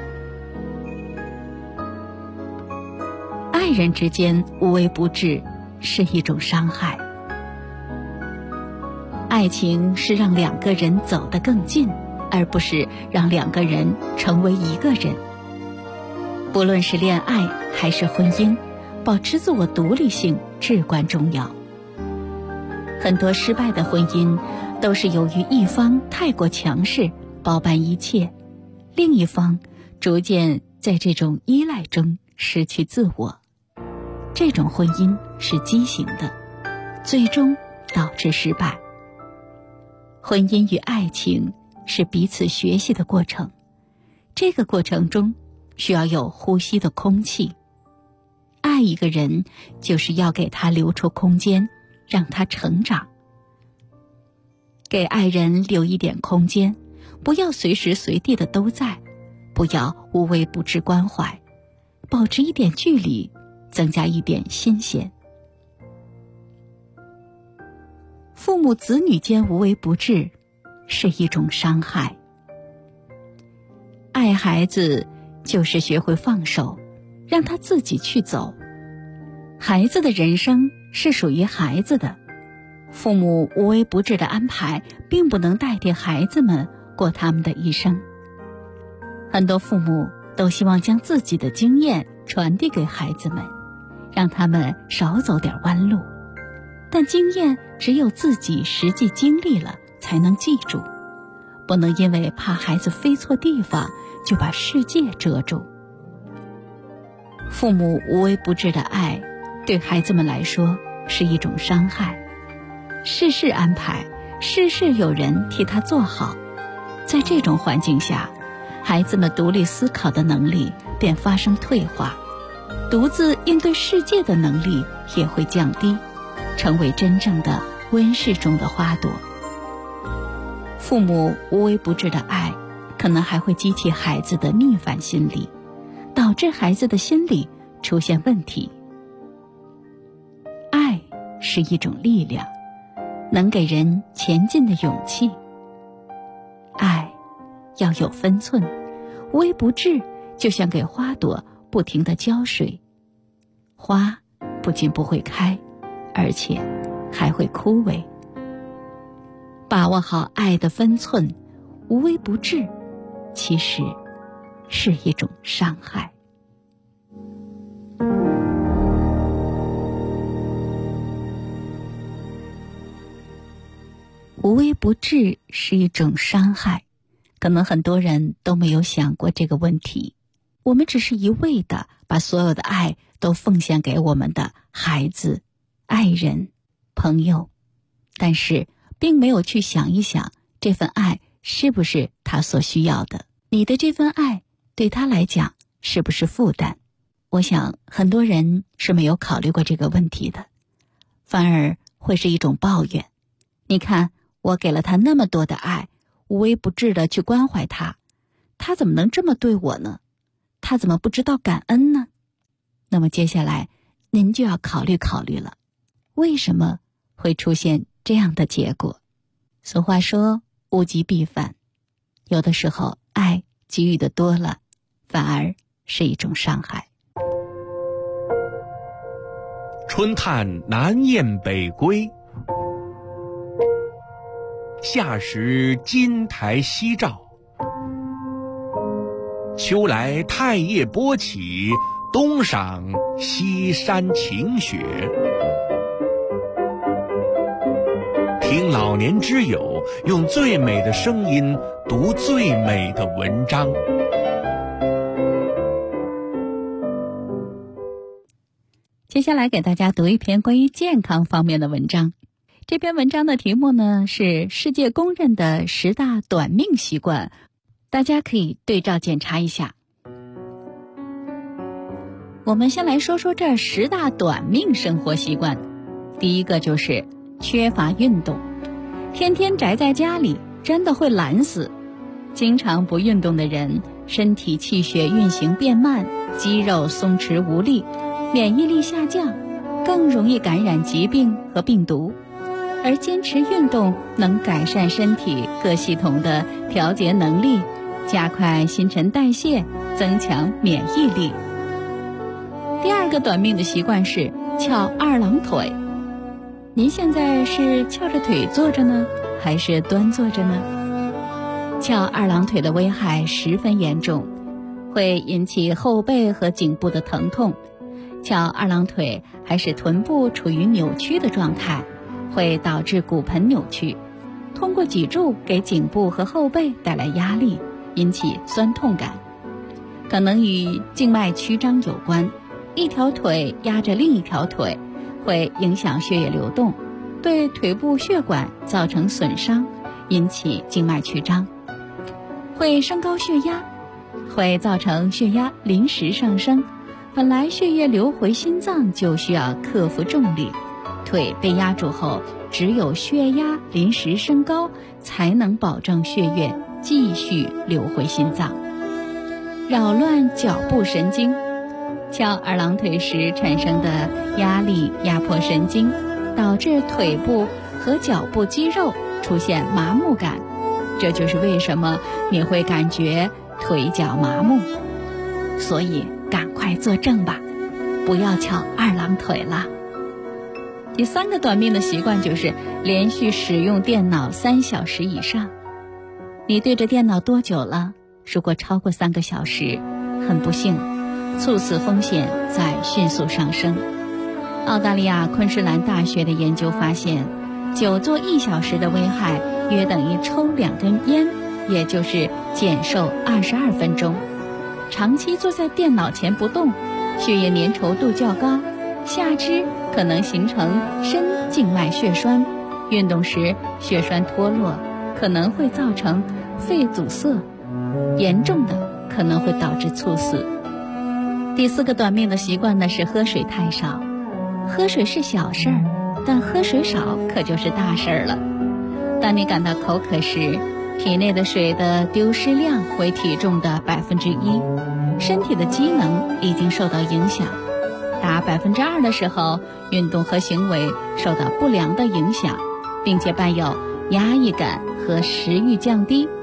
爱人之间无微不至是一种伤害。爱情是让两个人走得更近，而不是让两个人成为一个人。不论是恋爱还是婚姻，保持自我独立性至关重要。很多失败的婚姻都是由于一方太过强势，包办一切，另一方逐渐在这种依赖中失去自我。这种婚姻是畸形的，最终导致失败。婚姻与爱情是彼此学习的过程，这个过程中需要有呼吸的空气。爱一个人就是要给他留出空间，让他成长。给爱人留一点空间，不要随时随地的都在，不要无微不至关怀，保持一点距离，增加一点新鲜。父母子女间无微不至是一种伤害。爱孩子就是学会放手，让他自己去走。孩子的人生是属于孩子的，父母无微不至的安排并不能代替孩子们过他们的一生。很多父母都希望将自己的经验传递给孩子们，让他们少走点弯路。但经验只有自己实际经历了才能记住，不能因为怕孩子飞错地方就把世界遮住。父母无微不至的爱对孩子们来说是一种伤害。事事安排，事事有人替他做好，在这种环境下，孩子们独立思考的能力便发生退化，独自应对世界的能力也会降低，成为真正的温室中的花朵。父母无微不至的爱可能还会激起孩子的逆反心理，导致孩子的心理出现问题。爱是一种力量，能给人前进的勇气。爱要有分寸，无微不至就像给花朵不停地浇水，花不仅不会开，而且还会枯萎。把握好爱的分寸，无微不至，其实是一种伤害。无微不至是一种伤害，可能很多人都没有想过这个问题。我们只是一味的把所有的爱都奉献给我们的孩子、爱人、朋友，但是并没有去想一想这份爱是不是他所需要的，你的这份爱对他来讲是不是负担。我想很多人是没有考虑过这个问题的，反而会是一种抱怨。你看，我给了他那么多的爱，无微不至的去关怀他，他怎么能这么对我呢？他怎么不知道感恩呢？那么接下来您就要考虑考虑了，为什么会出现这样的结果？俗话说物极必反，有的时候爱给予的多了，反而是一种伤害。 春探南雁北归，夏时金台夕照，秋来太液波起，冬赏西山晴雪。听老年之友用最美的声音读最美的文章。 接下来给大家读一篇关于健康方面的文章。这篇文章的题目呢是世界公认的10大短命习惯，大家可以对照检查一下。我们先来说说这10大短命生活习惯。第一个就是缺乏运动，天天宅在家里真的会懒死。经常不运动的人，身体气血运行变慢，肌肉松弛无力，免疫力下降，更容易感染疾病和病毒。而坚持运动能改善身体各系统的调节能力，加快新陈代谢，增强免疫力。第二个短命的习惯是翘二郎腿。您现在是翘着腿坐着呢，还是端坐着呢？翘二郎腿的危害十分严重，会引起后背和颈部的疼痛。翘二郎腿还使臀部处于扭曲的状态，会导致骨盆扭曲，通过脊柱给颈部和后背带来压力，引起酸痛感，可能与静脉曲张有关。一条腿压着另一条腿，会影响血液流动，对腿部血管造成损伤，引起静脉曲张，会升高血压，会造成血压临时上升。本来血液流回心脏就需要克服重力，腿被压住后，只有血压临时升高，才能保证血液继续流回心脏。扰乱脚部神经，翘二郎腿时产生的压力压迫神经，导致腿部和脚部肌肉出现麻木感，这就是为什么你会感觉腿脚麻木。所以赶快坐正吧，不要翘二郎腿了。第三个短命的习惯就是连续使用电脑3小时以上。你对着电脑多久了？如果超过3个小时，很不幸，猝死风险在迅速上升。澳大利亚昆士兰大学的研究发现，久坐1小时的危害约等于抽2根烟，也就是减寿22分钟。长期坐在电脑前不动，血液粘稠度较高，下肢可能形成深静脉血栓，运动时血栓脱落，可能会造成肺阻塞，严重的可能会导致猝死。第四个短命的习惯呢是喝水太少。喝水是小事儿，但喝水少可就是大事儿了。当你感到口渴时，体内的水的丢失量为体重的1%，身体的机能已经受到影响。达2%的时候，运动和行为受到不良的影响，并且伴有压抑感和食欲降低。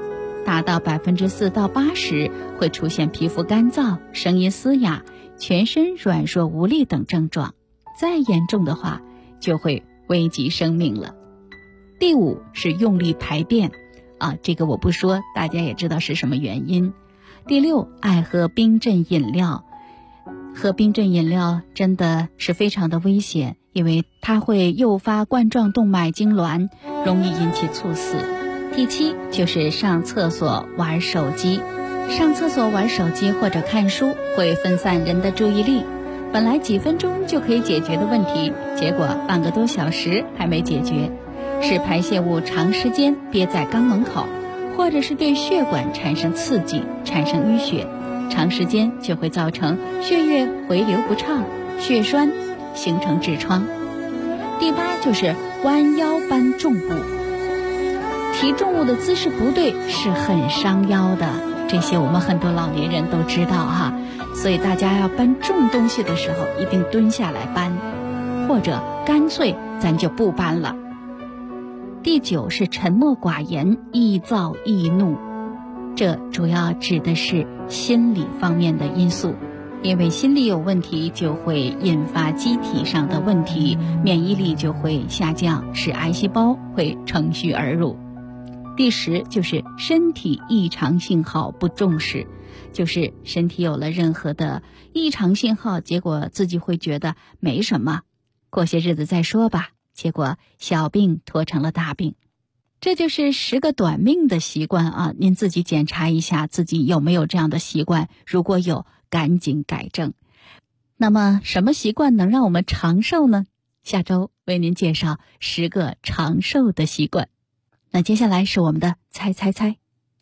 达到4%到80%，会出现皮肤干燥、声音嘶哑、全身软弱无力等症状。再严重的话，就会危及生命了。第5是用力排便这个我不说，大家也知道是什么原因。第6，爱喝冰镇饮料。喝冰镇饮料真的是非常的危险，因为它会诱发冠状动脉痉挛，容易引起猝死。第7就是上厕所玩手机。上厕所玩手机或者看书会分散人的注意力，本来几分钟就可以解决的问题，结果半个多小时还没解决，使排泄物长时间憋在肛门口，或者是对血管产生刺激，产生淤血，长时间就会造成血液回流不畅、血栓，形成痔疮。第8就是弯腰搬重物。提重物的姿势不对是很伤腰的，这些我们很多老年人都知道哈，所以大家要搬重东西的时候一定蹲下来搬，或者干脆咱就不搬了。第9是沉默寡言、易躁易怒。这主要指的是心理方面的因素，因为心理有问题就会引发机体上的问题，免疫力就会下降，使癌细胞会乘虚而入。第10就是身体异常信号不重视，就是身体有了任何的异常信号，结果自己会觉得没什么，过些日子再说吧，结果小病拖成了大病。这就是10个短命的习惯您自己检查一下自己有没有这样的习惯，如果有，赶紧改正。那么什么习惯能让我们长寿呢？下周为您介绍10个长寿的习惯。那接下来是我们的猜猜猜。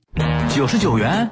99元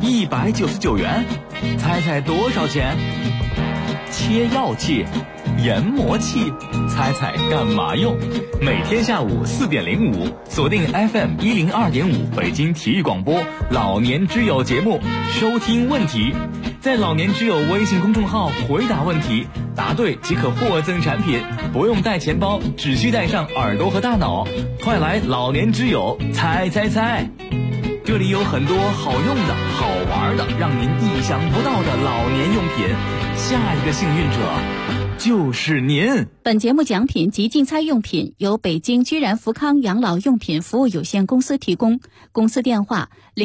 ，199元，猜猜多少钱？切药器、研磨器，猜猜干嘛用？每天下午4点05，锁定 FM 102.5北京体育广播老年之友节目，收听问题，在老年之友微信公众号回答问题，答对即可获赠产品，不用带钱包，只需带上耳朵和大脑。快来老年之友猜猜猜，这里有很多好用的、好玩的，让您意想不到的老年用品。下一个幸运者就是您。 本节目奖品及竞猜用品由北京居然福康养老用品服务有限公司提供，公司电话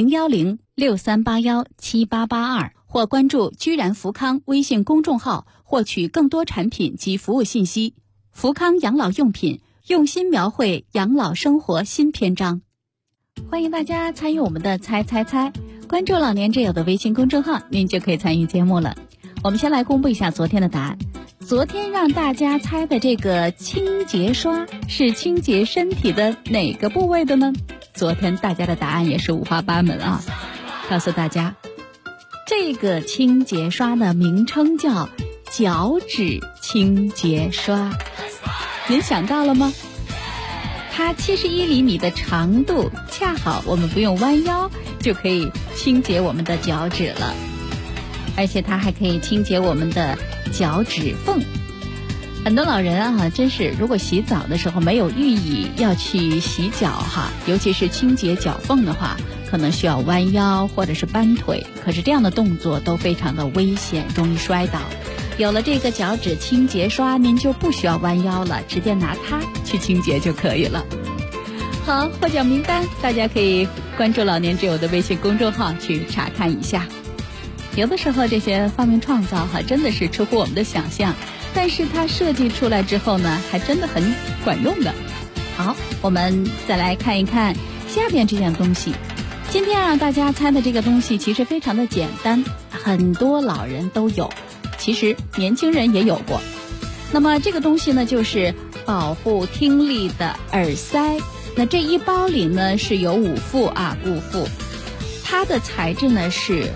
01063817882，或关注居然福康微信公众号获取更多产品及服务信息。福康养老用品，用心描绘养老生活新篇章。欢迎大家参与我们的猜猜猜，关注老年之友的微信公众号，您就可以参与节目了。我们先来公布一下昨天的答案。昨天让大家猜的这个清洁刷是清洁身体的哪个部位的呢？昨天大家的答案也是五花八门告诉大家，这个清洁刷的名称叫脚趾清洁刷。您想到了吗？它71厘米的长度，恰好我们不用弯腰就可以清洁我们的脚趾了，而且它还可以清洁我们的脚趾缝。很多老人真是如果洗澡的时候没有寓意要去洗脚尤其是清洁脚缝的话，可能需要弯腰或者是搬腿，可是这样的动作都非常的危险，容易摔倒。有了这个脚趾清洁刷，您就不需要弯腰了，直接拿它去清洁就可以了。好，获奖名单大家可以关注老年之友的微信公众号去查看一下。有的时候这些发明创造真的是出乎我们的想象，但是它设计出来之后呢，还真的很管用的。好，我们再来看一看下边这件东西。今天让大家猜的这个东西其实非常的简单，很多老人都有，其实年轻人也有过。那么这个东西呢，就是保护听力的耳塞。那这一包里呢是有5副5副，它的材质呢是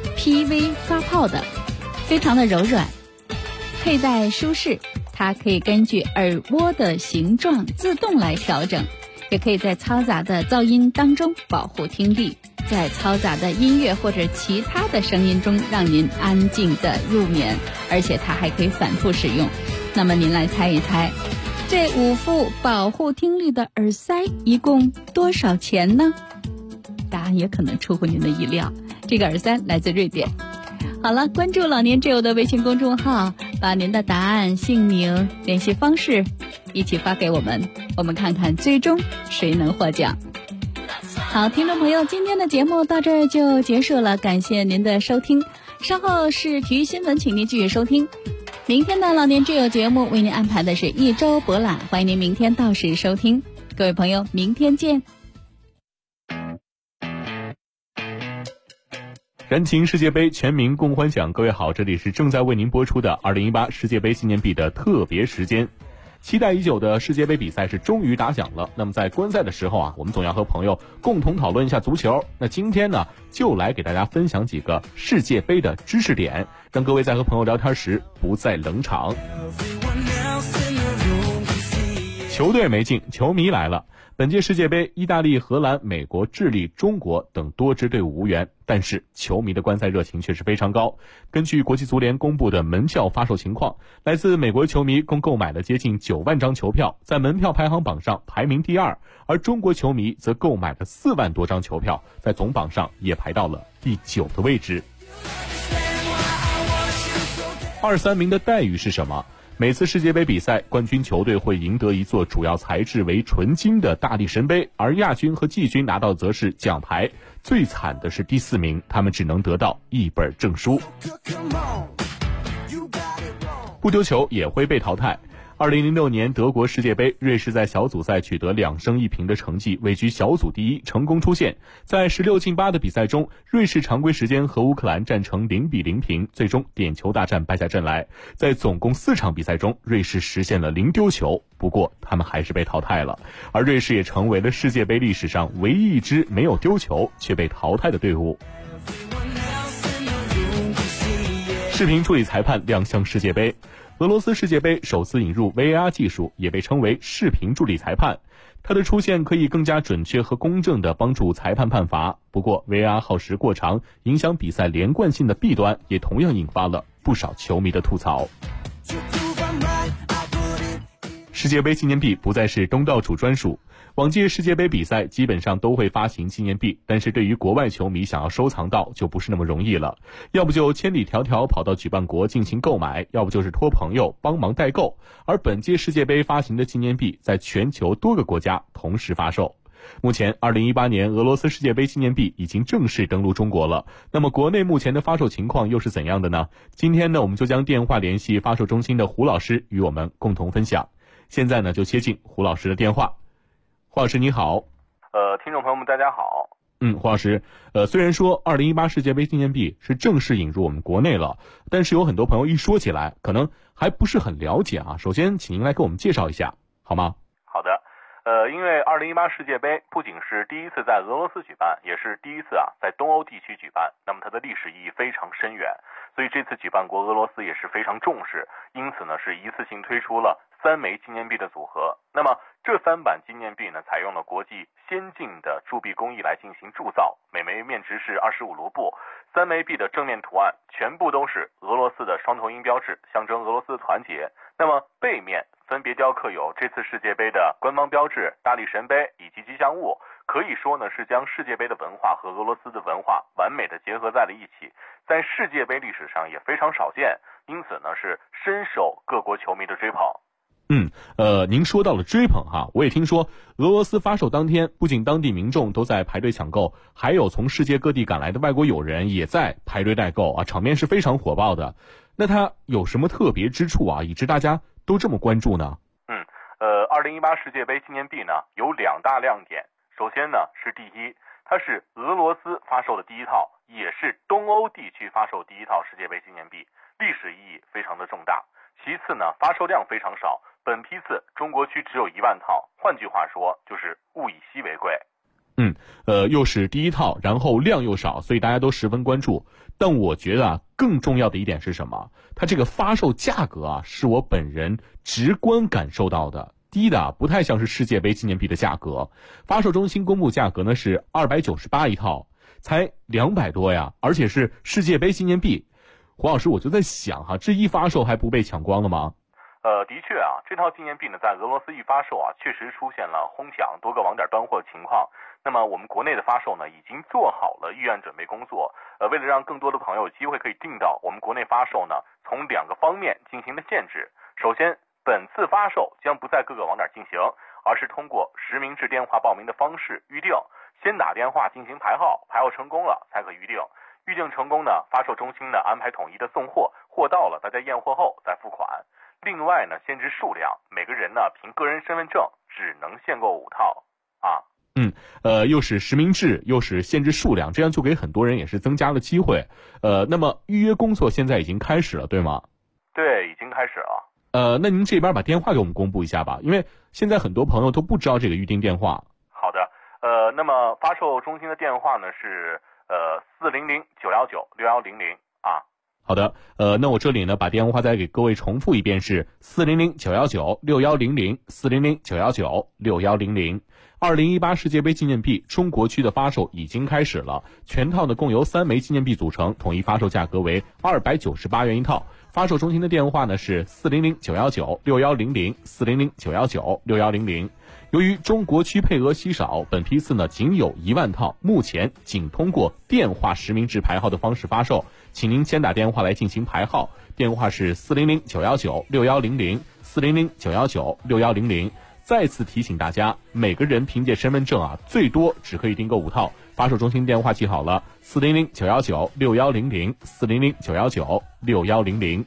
PV 发泡的，非常的柔软，佩戴舒适，它可以根据耳蜗的形状自动来调整，也可以在嘈杂的噪音当中保护听力，在嘈杂的音乐或者其他的声音中让您安静的入眠，而且它还可以反复使用。那么您来猜一猜，这5副保护听力的耳塞一共多少钱呢？ 答案也可能出乎您的意料。这个耳塞来自瑞典。好了，关注老年之友的微信公众号，把您的答案、姓名、联系方式一起发给我们，我们看看最终谁能获奖。好，听众朋友，今天的节目到这儿就结束了，感谢您的收听。稍后是体育新闻，请您继续收听。明天的老年之友节目为您安排的是一周博览，欢迎您明天到时收听。各位朋友，明天见。 燃情世界杯，全民共欢享。各位好，这里是正在为您播出的2018世界杯纪念币的特别时间。期待已久的世界杯比赛是终于打响了。那么在观赛的时候啊，我们总要和朋友共同讨论一下足球。那今天呢，就来给大家分享几个世界杯的知识点，让各位在和朋友聊天时不再冷场。球队没进，球迷来了。本届世界杯，意大利、荷兰、美国、智利、中国等多支队伍无缘，但是球迷的观赛热情却是非常高。根据国际足联公布的门票发售情况，来自美国球迷共购买了接近9万张球票，在门票排行榜上排名第2，而中国球迷则购买了4万多张球票，在总榜上也排到了第9的位置。23名的待遇是什么？每次世界杯比赛，冠军球队会赢得一座主要材质为纯金的大力神杯，而亚军和季军拿到则是奖牌。最惨的是第4名，他们只能得到一本证书。不丢球也会被淘汰。2006年德国世界杯，瑞士在小组赛取得2胜1平的成绩，位居小组第1，成功出线。在16进8的比赛中，瑞士常规时间和乌克兰战成0比0平，最终点球大战败下阵来。在总共4场比赛中，瑞士实现了0丢球，不过他们还是被淘汰了。而瑞士也成为了世界杯历史上唯一一支没有丢球却被淘汰的队伍。视频助理裁判亮相世界杯。俄罗斯世界杯首次引入 VAR 技术，也被称为视频助理裁判。它的出现可以更加准确和公正地帮助裁判判罚。不过 VAR 耗时过长，影响比赛连贯性的弊端也同样引发了不少球迷的吐槽。世界杯纪念币不再是东道主专属。往届世界杯比赛基本上都会发行纪念币，但是对于国外球迷想要收藏到就不是那么容易了，要不就千里迢迢跑到举办国进行购买，要不就是托朋友帮忙代购。而本届世界杯发行的纪念币在全球多个国家同时发售。目前2018年俄罗斯世界杯纪念币已经正式登陆中国了，那么国内目前的发售情况又是怎样的呢？今天呢，我们就将电话联系发售中心的胡老师与我们共同分享。现在呢，就接进胡老师的电话。胡老师你好。 听众朋友们大家好。 胡老师，虽然说2018世界杯纪念币是正式引入我们国内了，但是有很多朋友一说起来可能还不是很了解啊。首先请您来给我们介绍一下好吗？ 好的。因为2018世界杯不仅是第一次在俄罗斯举办，也是第一次在东欧地区举办，那么它的历史意义非常深远，所以这次举办国俄罗斯也是非常重视，因此呢是一次性推出了3枚纪念币的组合。那么这3版纪念币呢，采用了国际先进的铸币工艺来进行铸造，每枚面值是25卢布，3枚币的正面图案全部都是俄罗斯的双头鹰标志，象征俄罗斯的团结。那么背面分别雕刻有这次世界杯的官方标志、大力神杯以及吉祥物，可以说呢是将世界杯的文化和俄罗斯的文化完美的结合在了一起，在世界杯历史上也非常少见，因此呢是深受各国球迷的追捧。 您说到了追捧哈，我也听说俄罗斯发售当天，不仅当地民众都在排队抢购，还有从世界各地赶来的外国友人也在排队代购啊，场面是非常火爆的。那它有什么特别之处啊，以致大家都这么关注呢 ？2018世界杯纪念币呢有2大亮点。首先呢是第一，它是俄罗斯发售的第一套，也是东欧地区发售第一套世界杯纪念币，历史意义非常的重大。其次呢，发售量非常少，本批次中国区只有1万套，换句话说就是物以稀为贵。 又是第一套，然后量又少，所以大家都十分关注。但我觉得更重要的一点是什么？它这个发售价格是我本人直观感受到的，低的不太像是世界杯纪念币的价格。发售中心公布价格呢是298一套，才200多呀，而且是世界杯纪念币。胡老师，我就在想这一发售还不被抢光了吗？ 的确这套纪念币呢，在俄罗斯一发售确实出现了哄抢，多个网点端货的情况。 那么我们国内的发售呢，已经做好了预案准备工作。为了让更多的朋友有机会可以订到，我们国内发售呢，从2个方面进行了限制。首先，本次发售将不在各个网点进行，而是通过实名制电话报名的方式预定，先打电话进行排号，排号成功了才可预定。预定成功呢，发售中心呢安排统一的送货，货到了大家验货后再付款。另外呢，限制数量，每个人呢凭个人身份证只能限购5套啊。 又是实名制，又是限制数量，这样就给很多人也是增加了机会。那么预约工作现在已经开始了，对吗？ 对，已经开始了。 那您这边把电话给我们公布一下吧，因为现在很多朋友都不知道这个预订电话。 好的，那么发售中心的电话呢是400-919-6100啊。 好的，那我这里呢把电话再给各位重复一遍，是400-919-6100 400-919-6100。2018世界杯纪念币中国区的发售已经开始了，全套呢共由3枚纪念币组成，统一发售价格为298元一套。发售中心的电话呢是400-919-6100 400-919-6100。由于中国区配额稀少，本批次呢仅有1万套，目前仅通过电话实名制排号的方式发售，请您先打电话来进行排号，电话是400-919-6100 400-919-6100。再次提醒大家，每个人凭借身份证啊，最多只可以订购5套。发售中心电话记好了，400-919-6100 400-919-6100。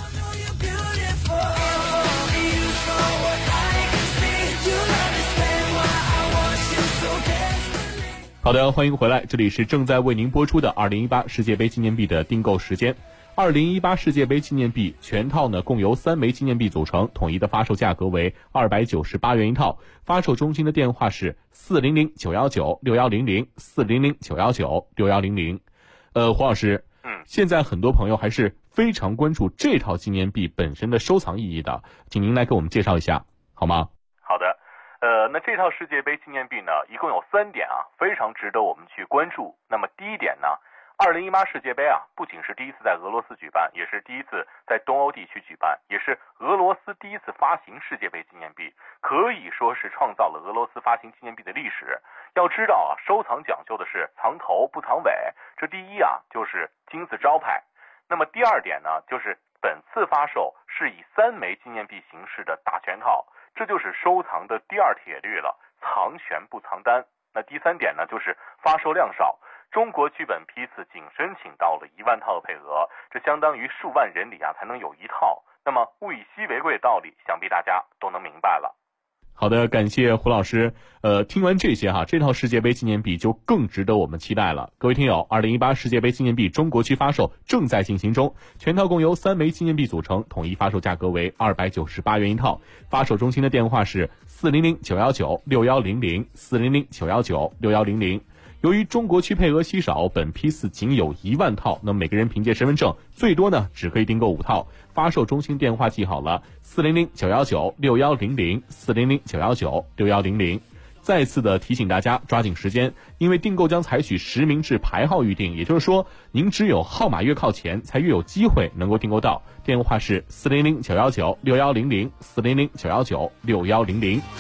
好的，欢迎回来，这里是正在为您播出的2018世界杯纪念币的订购时间。2018世界杯纪念币全套呢共由3枚纪念币组成，统一的发售价格为298元一套。发售中心的电话是400-919-6100 400-919-6100。黄老师，现在很多朋友还是非常关注这套纪念币本身的收藏意义的，请您来给我们介绍一下好吗？ 好的，那这套世界杯纪念币呢，一共有3点啊，非常值得我们去关注。那么第一点呢，2018世界杯啊，不仅是第一次在俄罗斯举办，也是第一次在东欧地区举办，也是俄罗斯第一次发行世界杯纪念币，可以说是创造了俄罗斯发行纪念币的历史。要知道啊，收藏讲究的是藏头不藏尾，这第一啊就是金字招牌。那么第2点呢，就是本次发售是以3枚纪念币形式的大全套，这就是收藏的第2铁律了，藏全不藏单。那第3点呢，就是发售量少。中国区本批次仅申请到了1万套的配额，这相当于数万人里啊才能有1套。那么物以稀为贵的道理，想必大家都能明白了。 好的，感谢胡老师。听完这些哈，这套世界杯纪念币就更值得我们期待了。各位听友，2018世界杯纪念币中国区发售正在进行中，全套共由3枚纪念币组成，统一发售价格为298元一套。发售中心的电话是400-919-6100 400-919-6100。由于中国区配额稀少，本批次仅有1万套，那每个人凭借身份证最多呢只可以订购5套。发售中心电话记好了，400-919-6100 400-919-6100。再次的提醒大家抓紧时间，因为订购将采取实名制排号预订，也就是说您只有号码越靠前才越有机会能够订购到。电话是400-919-6100 400-919-6100。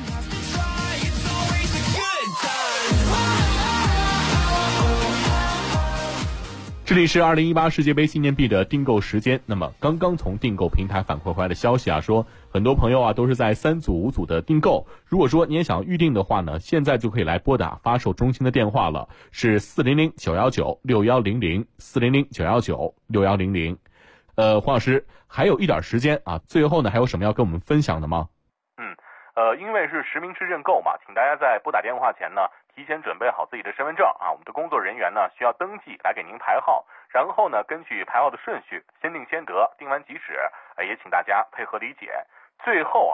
这里是2018世界杯纪念币的订购时间。那么刚刚从订购平台反馈回来的消息啊，说很多朋友啊都是在3组5组的订购。如果说你也想预定的话呢，现在就可以来拨打发售中心的电话了，是400-919-6100 400-919-6100。黄老师还有一点时间啊，最后呢还有什么要跟我们分享的吗？ 因为是实名制认购嘛，请大家在拨打电话前呢，提前准备好自己的身份证啊，我们的工作人员呢需要登记来给您排号，然后呢根据排号的顺序先定先得，定完即止，也请大家配合理解。最后啊。